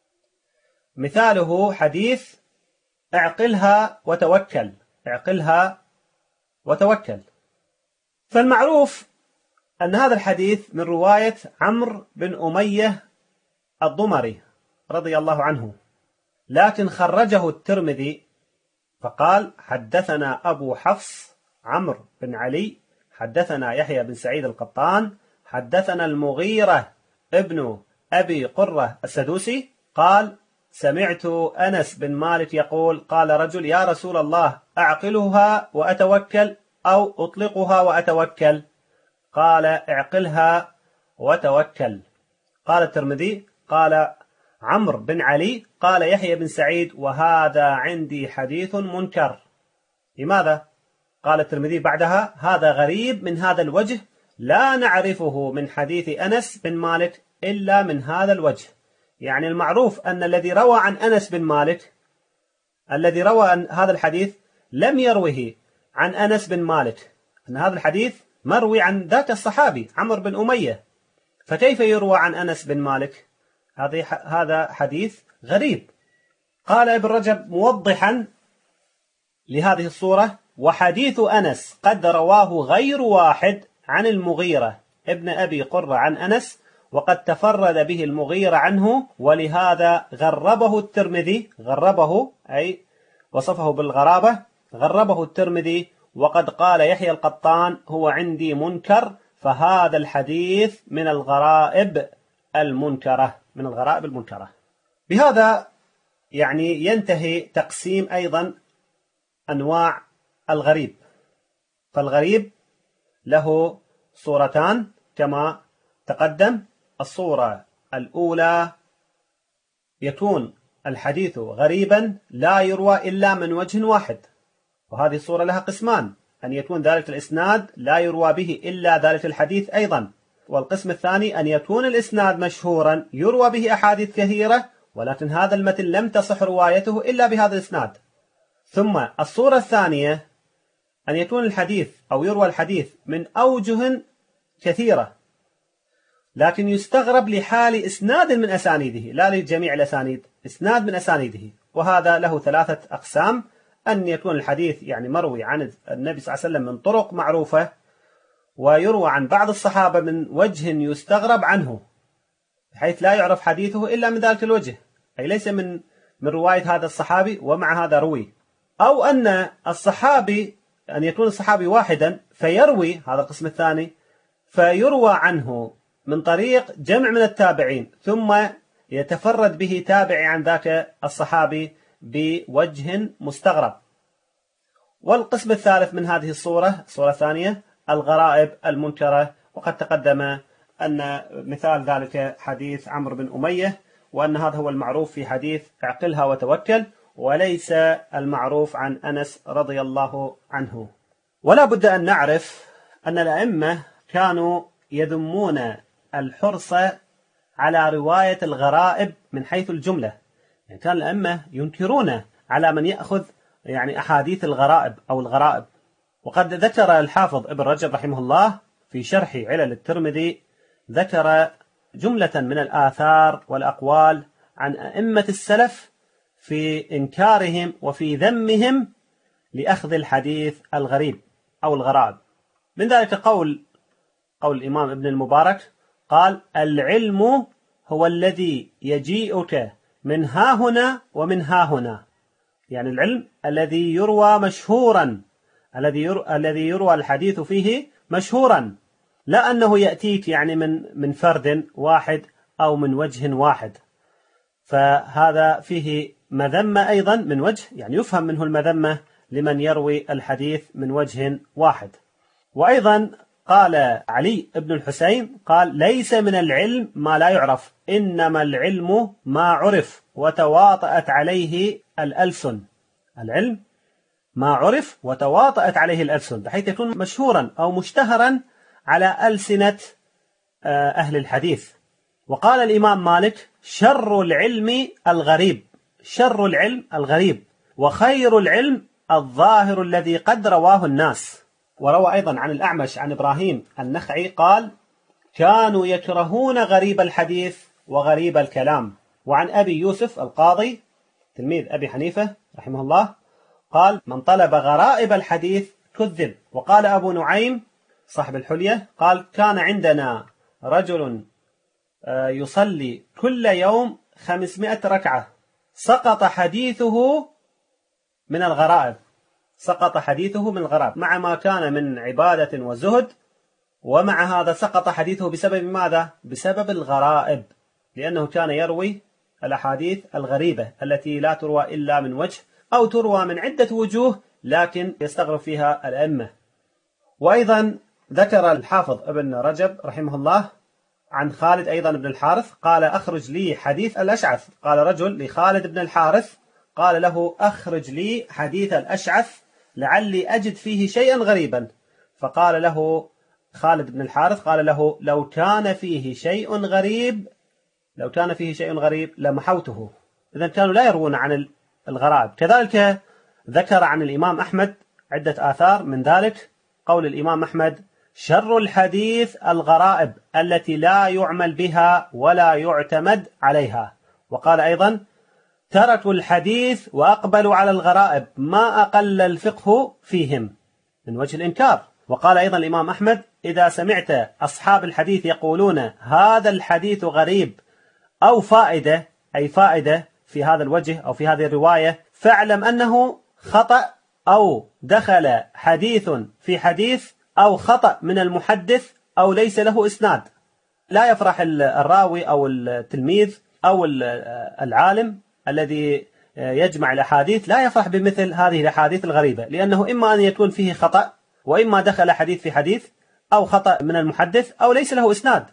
مثاله حديث اعقلها وتوكل، اعقلها وتوكل. فالمعروف أن هذا الحديث من رواية عمرو بن أمية الضمري رضي الله عنه، لكن خرجه الترمذي فقال: حدثنا أبو حفص عمرو بن علي حدثنا يحيى بن سعيد القطان حدثنا المغيرة ابن أبي قرة السدوسي قال: سمعت أنس بن مالك يقول: قال رجل: يا رسول الله، أعقلها وأتوكل أو أطلقها وأتوكل؟ قال: اعقلها وتوكل. قال الترمذي: قال عمرو بن علي قال يحيى بن سعيد: وهذا عندي حديث منكر. لماذا؟ قال الترمذي بعدها: هذا غريب من هذا الوجه، لا نعرفه من حديث أنس بن مالك إلا من هذا الوجه. يعني المعروف أن الذي روى عن أنس بن مالك، الذي روى عن هذا الحديث لم يروه عن أنس بن مالك، أن هذا الحديث مروي عن ذاك الصحابي عمرو بن أمية، فكيف يروى عن أنس بن مالك؟ هذا حديث غريب. قال ابن رجب موضحا لهذه الصورة: وحديث أنس قد رواه غير واحد عن المغيرة ابن أبي قرة عن أنس، وقد تفرد به المغيرة عنه، ولهذا غربه الترمذي، غربه أي وصفه بالغرابة، غربه الترمذي، وقد قال يحيى القطان: هو عندي منكر. فهذا الحديث من الغرائب المنكرة، من الغرائب المنكرة. بهذا يعني ينتهي تقسيم أيضا أنواع الغريب. فالغريب له صورتان كما تقدم: الصورة الأولى يكون الحديث غريبا لا يروى إلا من وجه واحد، وهذه الصورة لها قسمان: أن يكون ذلك الإسناد لا يروى به إلا ذلك الحديث أيضا، والقسم الثاني أن يكون الإسناد مشهورا يروى به أحاديث كثيرة ولكن هذا المتن لم تصح روايته إلا بهذا الإسناد. ثم الصورة الثانية أن يكون الحديث أو يروى الحديث من أوجه كثيرة لكن يستغرب لحال إسناد من أسانيده، لا لجميع الأسانيد، إسناد من أسانيده، وهذا له ثلاثة أقسام: أن يكون الحديث يعني مروي عن النبي صلى الله عليه وسلم من طرق معروفة، ويروى عن بعض الصحابة من وجه يستغرب عنه بحيث لا يعرف حديثه إلا من ذلك الوجه، أي ليس من من رواية هذا الصحابي ومع هذا روي. أو أن الصحابي أن يكون الصحابي واحدا فيروي، هذا القسم الثاني، فيروى عنه من طريق جمع من التابعين ثم يتفرد به تابعي عن ذاك الصحابي بوجه مستغرب. والقسم الثالث من هذه الصورة، الصورة الثانية، الغرائب المنكرة، وقد تقدم أن مثال ذلك حديث عمرو بن أمية، وأن هذا هو المعروف في حديث اعقلها وتوكل، وليس المعروف عن أنس رضي الله عنه. ولا بد أن نعرف أن الأئمة كانوا يذمون الحرص على رواية الغرائب من حيث الجملة، يعني كان الأئمة ينكرون على من يأخذ يعني أحاديث الغرائب أو الغرائب. وقد ذكر الحافظ ابن رجب رحمه الله في شرح علل الترمذي، ذكر جملة من الآثار والأقوال عن أئمة السلف في إنكارهم وفي ذمهم لأخذ الحديث الغريب أو الغرائب. من ذلك قول قول الإمام ابن المبارك قال: العلم هو الذي يجيئك من ها هنا ومن ها هنا، يعني العلم الذي يروى مشهورا، الذي يروى, الذي يروى الحديث فيه مشهورا، لا أنه يأتيك يعني من من فرد واحد أو من وجه واحد. فهذا فيه مذمة أيضا من وجه، يعني يفهم منه المذمة لمن يروي الحديث من وجه واحد. وأيضا قال علي بن الحسين قال: ليس من العلم ما لا يعرف، إنما العلم ما عرف وتواطأت عليه الألسن. العلم ما عرف وتواطأت عليه الألسن، بحيث يكون مشهورا أو مشتهرا على ألسنة أهل الحديث. وقال الإمام مالك: شر العلم الغريب، شر العلم الغريب، وخير العلم الظاهر الذي قد رواه الناس. وروى أيضا عن الأعمش عن إبراهيم النخعي قال: كانوا يكرهون غريب الحديث وغريب الكلام. وعن أبي يوسف القاضي تلميذ أبي حنيفة رحمه الله قال: من طلب غرائب الحديث كذب. وقال أبو نعيم صاحب الحلية قال: كان عندنا رجل يصلي كل يوم خمسمائة ركعة، سقط حديثه من الغرائب، سقط حديثه من الغرائب، مع ما كان من عبادة وزهد، ومع هذا سقط حديثه بسبب ماذا؟ بسبب الغرائب، لأنه كان يروي الأحاديث الغريبة التي لا تروى إلا من وجه أو تروى من عدة وجوه لكن يستغرب فيها الأئمة. وأيضا ذكر الحافظ ابن رجب رحمه الله عن خالد أيضا بن الحارث قال: أخرج لي حديث الأشعث. قال رجل لخالد بن الحارث، قال له: أخرج لي حديث الأشعث لعلي أجد فيه شيئا غريبا. فقال له خالد بن الحارث قال له: لو كان فيه شيء غريب لو كان فيه شيء غريب لمحوته. إذن كانوا لا يروون عن الغرائب. كذلك ذكر عن الإمام أحمد عدة آثار، من ذلك قول الإمام أحمد: شر الحديث الغرائب التي لا يعمل بها ولا يعتمد عليها. وقال أيضا: تركوا الحديث وأقبلوا على الغرائب ما أقل الفقه فيهم، من وجه الإنكار. وقال أيضا الإمام أحمد: إذا سمعت أصحاب الحديث يقولون هذا الحديث غريب أو فائدة، أي فائدة في هذا الوجه أو في هذه الرواية، فاعلم أنه خطأ أو دخل حديث في حديث أو خطأ من المحدث أو ليس له إسناد. لا يفرح الراوي أو التلميذ أو العالم الذي يجمع الأحاديث، لا يفرح بمثل هذه الأحاديث الغريبة، لأنه إما أن يكون فيه خطأ، وإما دخل حديث في حديث، أو خطأ من المحدث، أو ليس له إسناد.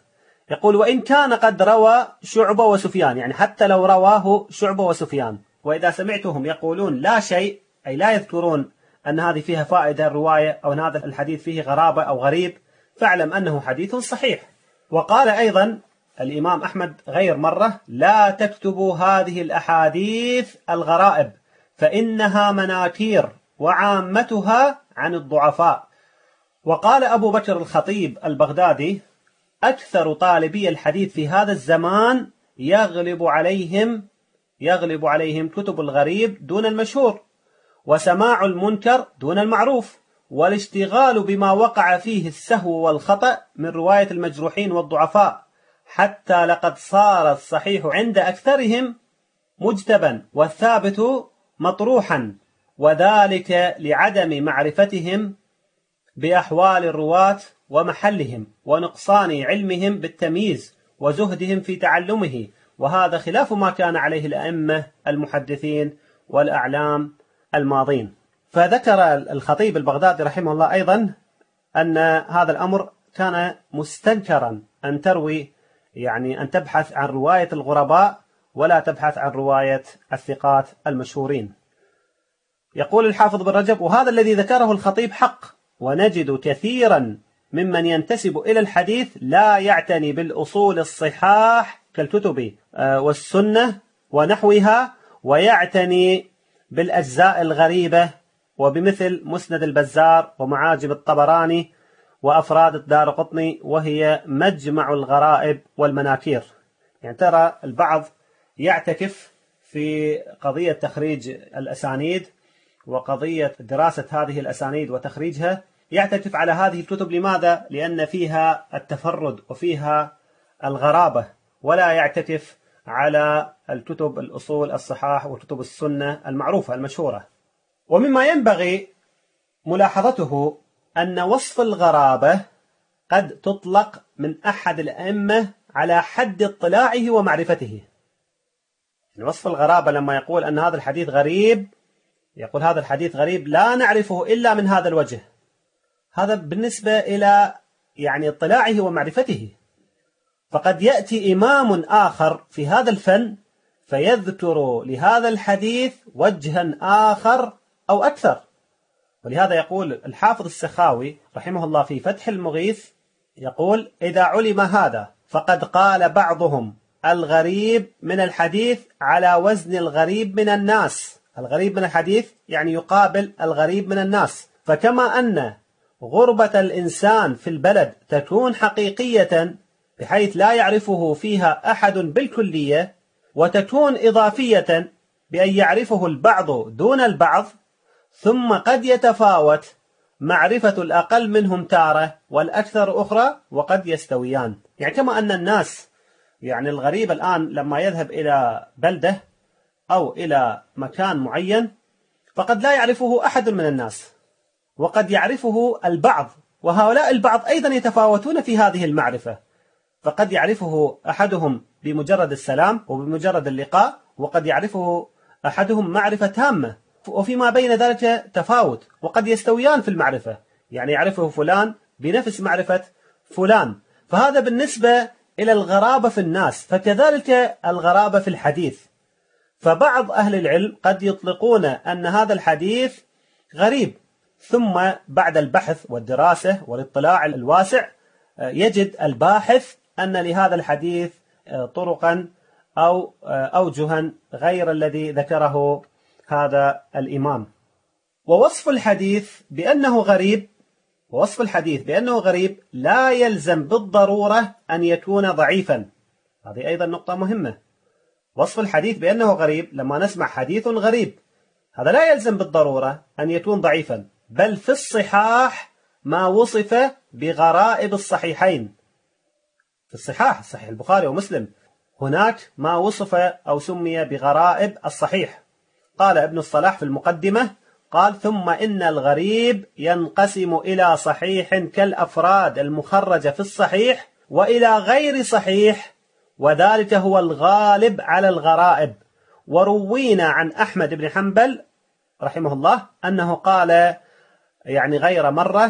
يقول وإن كان قد روى شعبة وسفيان، يعني حتى لو رواه شعبة وسفيان، وإذا سمعتهم يقولون لا شيء، أي لا يذكرون أن هذه فيها فائدة الرواية أو أن هذا الحديث فيه غرابة أو غريب، فاعلم أنه حديث صحيح. وقال أيضا الإمام أحمد غير مرة: لا تكتبوا هذه الأحاديث الغرائب فإنها مناكير وعامتها عن الضعفاء. وقال أبو بكر الخطيب البغدادي: أكثر طالبي الحديث في هذا الزمان يغلب عليهم يغلب عليهم كتب الغريب دون المشهور، وسماع المنكر دون المعروف، والاشتغال بما وقع فيه السهو والخطأ من رواية المجروحين والضعفاء، حتى لقد صار الصحيح عند أكثرهم مجتبا والثابت مطروحا، وذلك لعدم معرفتهم بأحوال الرواة ومحلهم، ونقصان علمهم بالتمييز، وزهدهم في تعلمه، وهذا خلاف ما كان عليه الأئمة المحدثين والأعلام الماضين. فذكر الخطيب البغدادي رحمه الله أيضا أن هذا الأمر كان مستنكرا، أن تروي يعني أن تبحث عن رواية الغرباء ولا تبحث عن رواية الثقات المشهورين. يقول الحافظ بن رجب: وهذا الذي ذكره الخطيب حق، ونجد كثيرا ممن ينتسب إلى الحديث لا يعتني بالأصول الصحاح كالكتب والسنة ونحوها، ويعتني بالأجزاء الغريبة وبمثل مسند البزار ومعاجم الطبراني وأفراد الدارقطني، وهي مجمع الغرائب والمناكير. يعني ترى البعض يعتكف في قضية تخريج الأسانيد وقضية دراسة هذه الأسانيد وتخريجها، يعتكف على هذه الكتب. لماذا؟ لأن فيها التفرد وفيها الغرابة، ولا يعتكف على الكتب الأصول الصحاح وكتب السنة المعروفة المشهورة. ومما ينبغي ملاحظته أن وصف الغرابة قد تطلق من أحد الأئمة على حد اطلاعه ومعرفته. يعني وصف الغرابة لما يقول أن هذا الحديث غريب، يقول هذا الحديث غريب لا نعرفه إلا من هذا الوجه، هذا بالنسبة إلى يعني اطلاعه ومعرفته. فقد يأتي إمام آخر في هذا الفن فيذكر لهذا الحديث وجها آخر أو أكثر. ولهذا يقول الحافظ السخاوي رحمه الله في فتح المغيث، يقول: إذا علم هذا فقد قال بعضهم الغريب من الحديث على وزن الغريب من الناس. الغريب من الحديث يعني يقابل الغريب من الناس. فكما أن غربة الإنسان في البلد تكون حقيقية بحيث لا يعرفه فيها أحد بالكلية، وتكون إضافية بأن يعرفه البعض دون البعض، ثم قد يتفاوت معرفة الأقل منهم تارة والأكثر أخرى، وقد يستويان. يعني كما أن الناس يعني الغريب الآن لما يذهب إلى بلدة أو إلى مكان معين فقد لا يعرفه أحد من الناس، وقد يعرفه البعض، وهؤلاء البعض أيضا يتفاوتون في هذه المعرفة، فقد يعرفه أحدهم بمجرد السلام وبمجرد اللقاء، وقد يعرفه أحدهم معرفة تامة، وفيما بين ذلك تفاوت، وقد يستويان في المعرفة، يعني يعرفه فلان بنفس معرفة فلان. فهذا بالنسبة إلى الغرابة في الناس، فكذلك الغرابة في الحديث. فبعض أهل العلم قد يطلقون أن هذا الحديث غريب، ثم بعد البحث والدراسة والاطلاع الواسع يجد الباحث أن لهذا الحديث طرقا أو أوجها غير الذي ذكره هذا الإمام. ووصف الحديث بأنه غريب ووصف الحديث بأنه غريب لا يلزم بالضرورة أن يكون ضعيفا. هذه أيضا نقطة مهمة. وصف الحديث بأنه غريب، لما نسمع حديث غريب، هذا لا يلزم بالضرورة أن يكون ضعيفا، بل في الصحاح ما وصف بغرائب الصحيحين. في الصحاح، صحيح البخاري ومسلم، هناك ما وصف أو سمي بغرائب الصحيح. قال ابن الصلاح في المقدمة، قال: ثم إن الغريب ينقسم إلى صحيح كالأفراد المخرجة في الصحيح، وإلى غير صحيح، وذلك هو الغالب على الغرائب. وروينا عن أحمد بن حنبل رحمه الله أنه قال يعني غير مرة: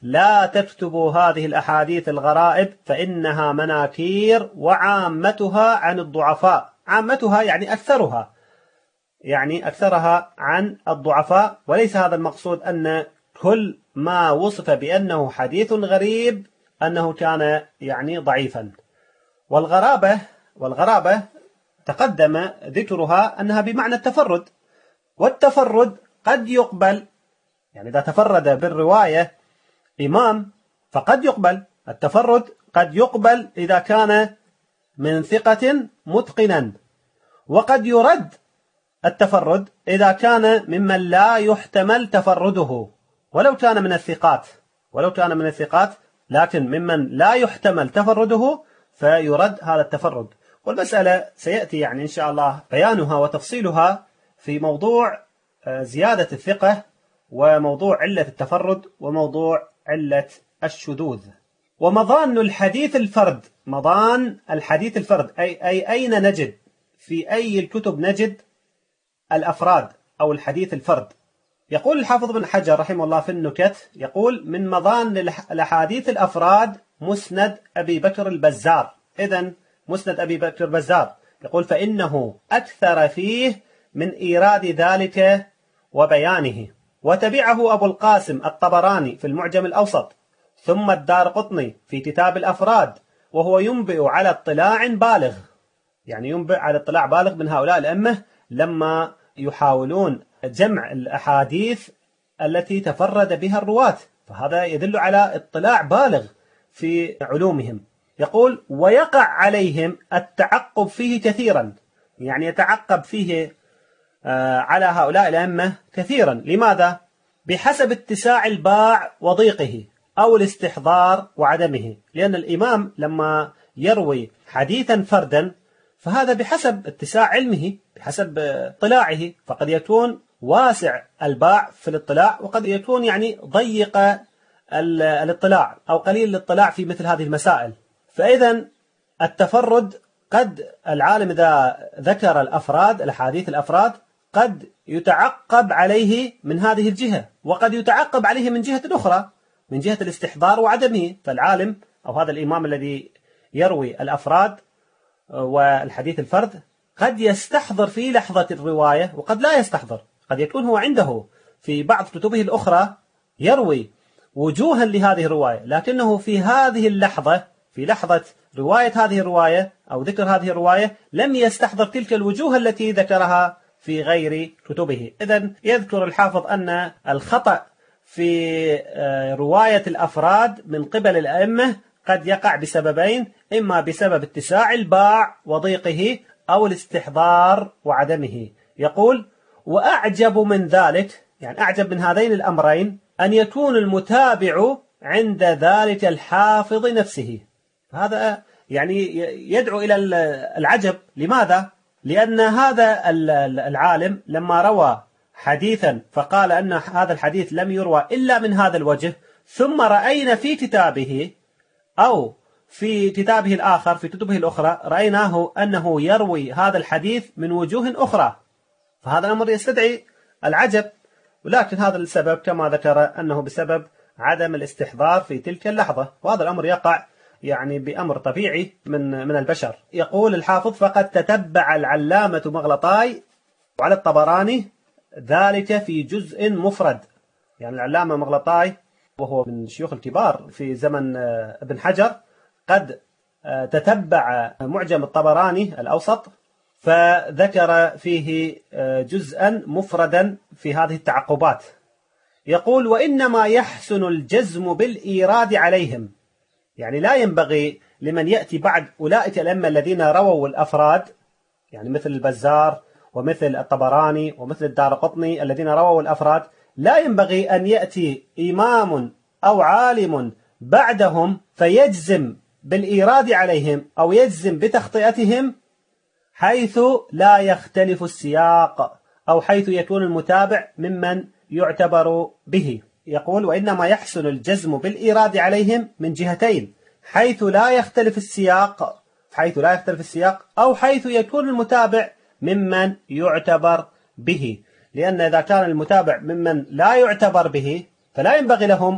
لا تكتبوا هذه الأحاديث الغرائب فإنها مناكير وعامتها عن الضعفاء. عامتها يعني أكثرها، يعني أكثرها عن الضعفاء، وليس هذا المقصود أن كل ما وصف بأنه حديث غريب أنه كان يعني ضعيفا. والغرابة والغرابة تقدم ذكرها أنها بمعنى التفرد، والتفرد قد يقبل، يعني إذا تفرد بالرواية إمام فقد يقبل التفرد، قد يقبل إذا كان من ثقة متقنا، وقد يرد التفرد إذا كان ممن لا يحتمل تفرده ولو كان من الثقات ولو كان من الثقات لكن ممن لا يحتمل تفرده فيرد هذا التفرد. والمسألة سيأتي يعني إن شاء الله بيانها وتفصيلها في موضوع زيادة الثقة وموضوع علة التفرد وموضوع علة الشذوذ. ومضان الحديث الفرد، مضان الحديث الفرد أي, أي أين نجد، في أي الكتب نجد الأفراد أو الحديث الفرد؟ يقول الحافظ بن حجر رحمه الله في النكت، يقول من مضان الأحاديث الأفراد مسند أبي بكر البزار. إذن مسند أبي بكر البزار يقول فإنه أكثر فيه من إيراد ذلك وبيانه. وتبعه أبو القاسم الطبراني في المعجم الأوسط، ثم الدارقطني في كتاب الأفراد، وهو ينبئ على اطلاع بالغ، يعني ينبئ على اطلاع بالغ من هؤلاء الأئمة لما يحاولون جمع الأحاديث التي تفرد بها الرواة، فهذا يدل على اطلاع بالغ في علومهم. يقول ويقع عليهم التعقب فيه كثيرا، يعني يتعقب فيه على هؤلاء الأئمة كثيرا. لماذا؟ بحسب اتساع الباع وضيقه أو الاستحضار وعدمه، لأن الإمام لما يروي حديثا فردا فهذا بحسب اتساع علمه، بحسب اطلاعه، فقد يكون واسع الباع في الاطلاع وقد يكون يعني ضيق الاطلاع أو قليل الاطلاع في مثل هذه المسائل. فإذا التفرد قد العالم إذا ذكر الأفراد الأحاديث الأفراد قد يتعقب عليه من هذه الجهة، وقد يتعقب عليه من جهة أخرى من جهة الاستحضار وعدمه. فالعالم أو هذا الإمام الذي يروي الأفراد والحديث الفرد قد يستحضر في لحظة الرواية وقد لا يستحضر، قد يكون هو عنده في بعض كتبه الأخرى يروي وجوها لهذه الرواية، لكنه في هذه اللحظة في لحظة رواية هذه الرواية أو ذكر هذه الرواية لم يستحضر تلك الوجوه التي ذكرها في غير كتبه. إذن يذكر الحافظ أن الخطأ في رواية الأفراد من قبل الأئمة قد يقع بسببين، إما بسبب اتساع الباع وضيقه أو الاستحضار وعدمه. يقول وأعجب من ذلك، يعني أعجب من هذين الأمرين، أن يكون المتابع عند ذلك الحافظ نفسه. هذا يعني يدعو إلى العجب. لماذا؟ لأن هذا العالم لما روى حديثا فقال أن هذا الحديث لم يروى إلا من هذا الوجه، ثم رأينا في كتابه أو في كتابه الآخر في كتبه الأخرى رأيناه أنه يروي هذا الحديث من وجوه أخرى، فهذا الأمر يستدعي العجب. ولكن هذا السبب كما ذكر أنه بسبب عدم الاستحضار في تلك اللحظة، وهذا الأمر يقع يعني بأمر طبيعي من من البشر. يقول الحافظ فقد تتبع العلامة مغلطاي وعلى الطبراني ذلك في جزء مفرد. يعني العلامة مغلطاي وهو من الشيوخ الكبار في زمن ابن حجر قد تتبع معجم الطبراني الأوسط فذكر فيه جزءا مفردا في هذه التعقبات. يقول وإنما يحسن الجزم بالإيراد عليهم، يعني لا ينبغي لمن يأتي بعد أولئك الأئمة الذين رووا الأفراد، يعني مثل البزار ومثل الطبراني ومثل الدارقطني الذين رووا الأفراد، لا ينبغي أن يأتي إمام أو عالم بعدهم فيجزم بالإيراد عليهم أو يجزم بتخطئتهم حيث لا يختلف السياق أو حيث يكون المتابع ممن يعتبر به. يقول وإنما يحسن الجزم بالإيراد عليهم من جهتين، حيث لا يختلف السياق حيث لا يختلف السياق أو حيث يكون المتابع ممن يعتبر به. لأن إذا كان المتابع ممن لا يعتبر به فلا ينبغي لهم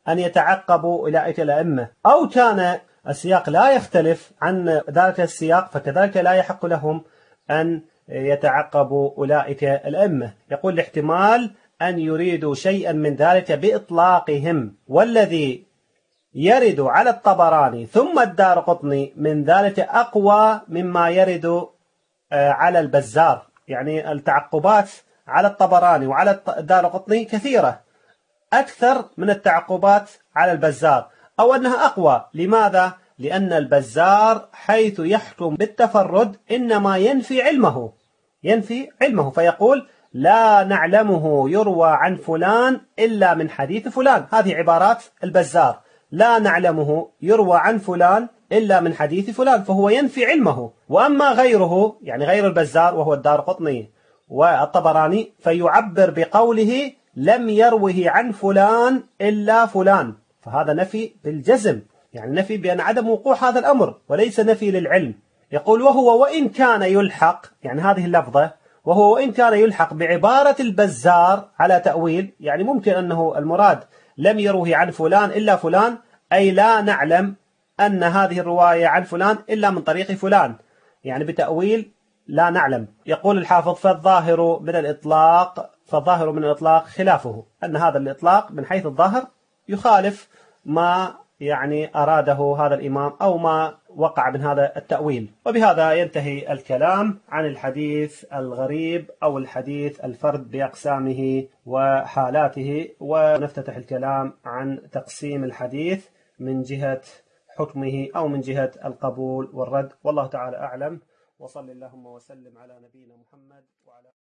أن يتعقبوا أولئك الأئمة، أو كان السياق لا يختلف عن ذلك السياق فكذلك لا يحق لهم أن يتعقبوا أولئك الأئمة. يقول الاحتمال أن يريدوا شيئا من ذلك بإطلاقهم، والذي يرد على الطبراني ثم الدارقطني من ذلك أقوى مما يرد على البزار. يعني التعقبات على الطبراني وعلى الدارقطني كثيرة أكثر من التعقبات على البزار، أو أنها أقوى. لماذا؟ لأن البزار حيث يحكم بالتفرد إنما ينفي علمه ينفي علمه فيقول لا نعلمه يروى عن فلان إلا من حديث فلان. هذه عبارات البزار، لا نعلمه يروى عن فلان إلا من حديث فلان، فهو ينفي علمه. وأما غيره، يعني غير البزار وهو الدارقطني والطبراني، فيعبر بقوله لم يروه عن فلان إلا فلان، فهذا نفي بالجزم، يعني نفي بأن عدم وقوع هذا الأمر وليس نفي للعلم. يقول وهو وإن كان يلحق، يعني هذه اللفظة وهو وإن كان يلحق بعبارة البزار على تأويل، يعني ممكن أنه المراد لم يروه عن فلان إلا فلان، أي لا نعلم أن هذه الرواية عن فلان إلا من طريق فلان، يعني بتأويل لا نعلم. يقول الحافظ فالظاهر من الإطلاق فالظاهر من الإطلاق خلافه، أن هذا الإطلاق من حيث الظاهر يخالف ما يعني أراده هذا الإمام أو ما وقع من هذا التأويل. وبهذا ينتهي الكلام عن الحديث الغريب أو الحديث الفرد بأقسامه وحالاته، ونفتتح الكلام عن تقسيم الحديث من جهة حكمه أو من جهة القبول والرد، والله تعالى أعلم. وصل اللهم وسلم على نبينا محمد وعلى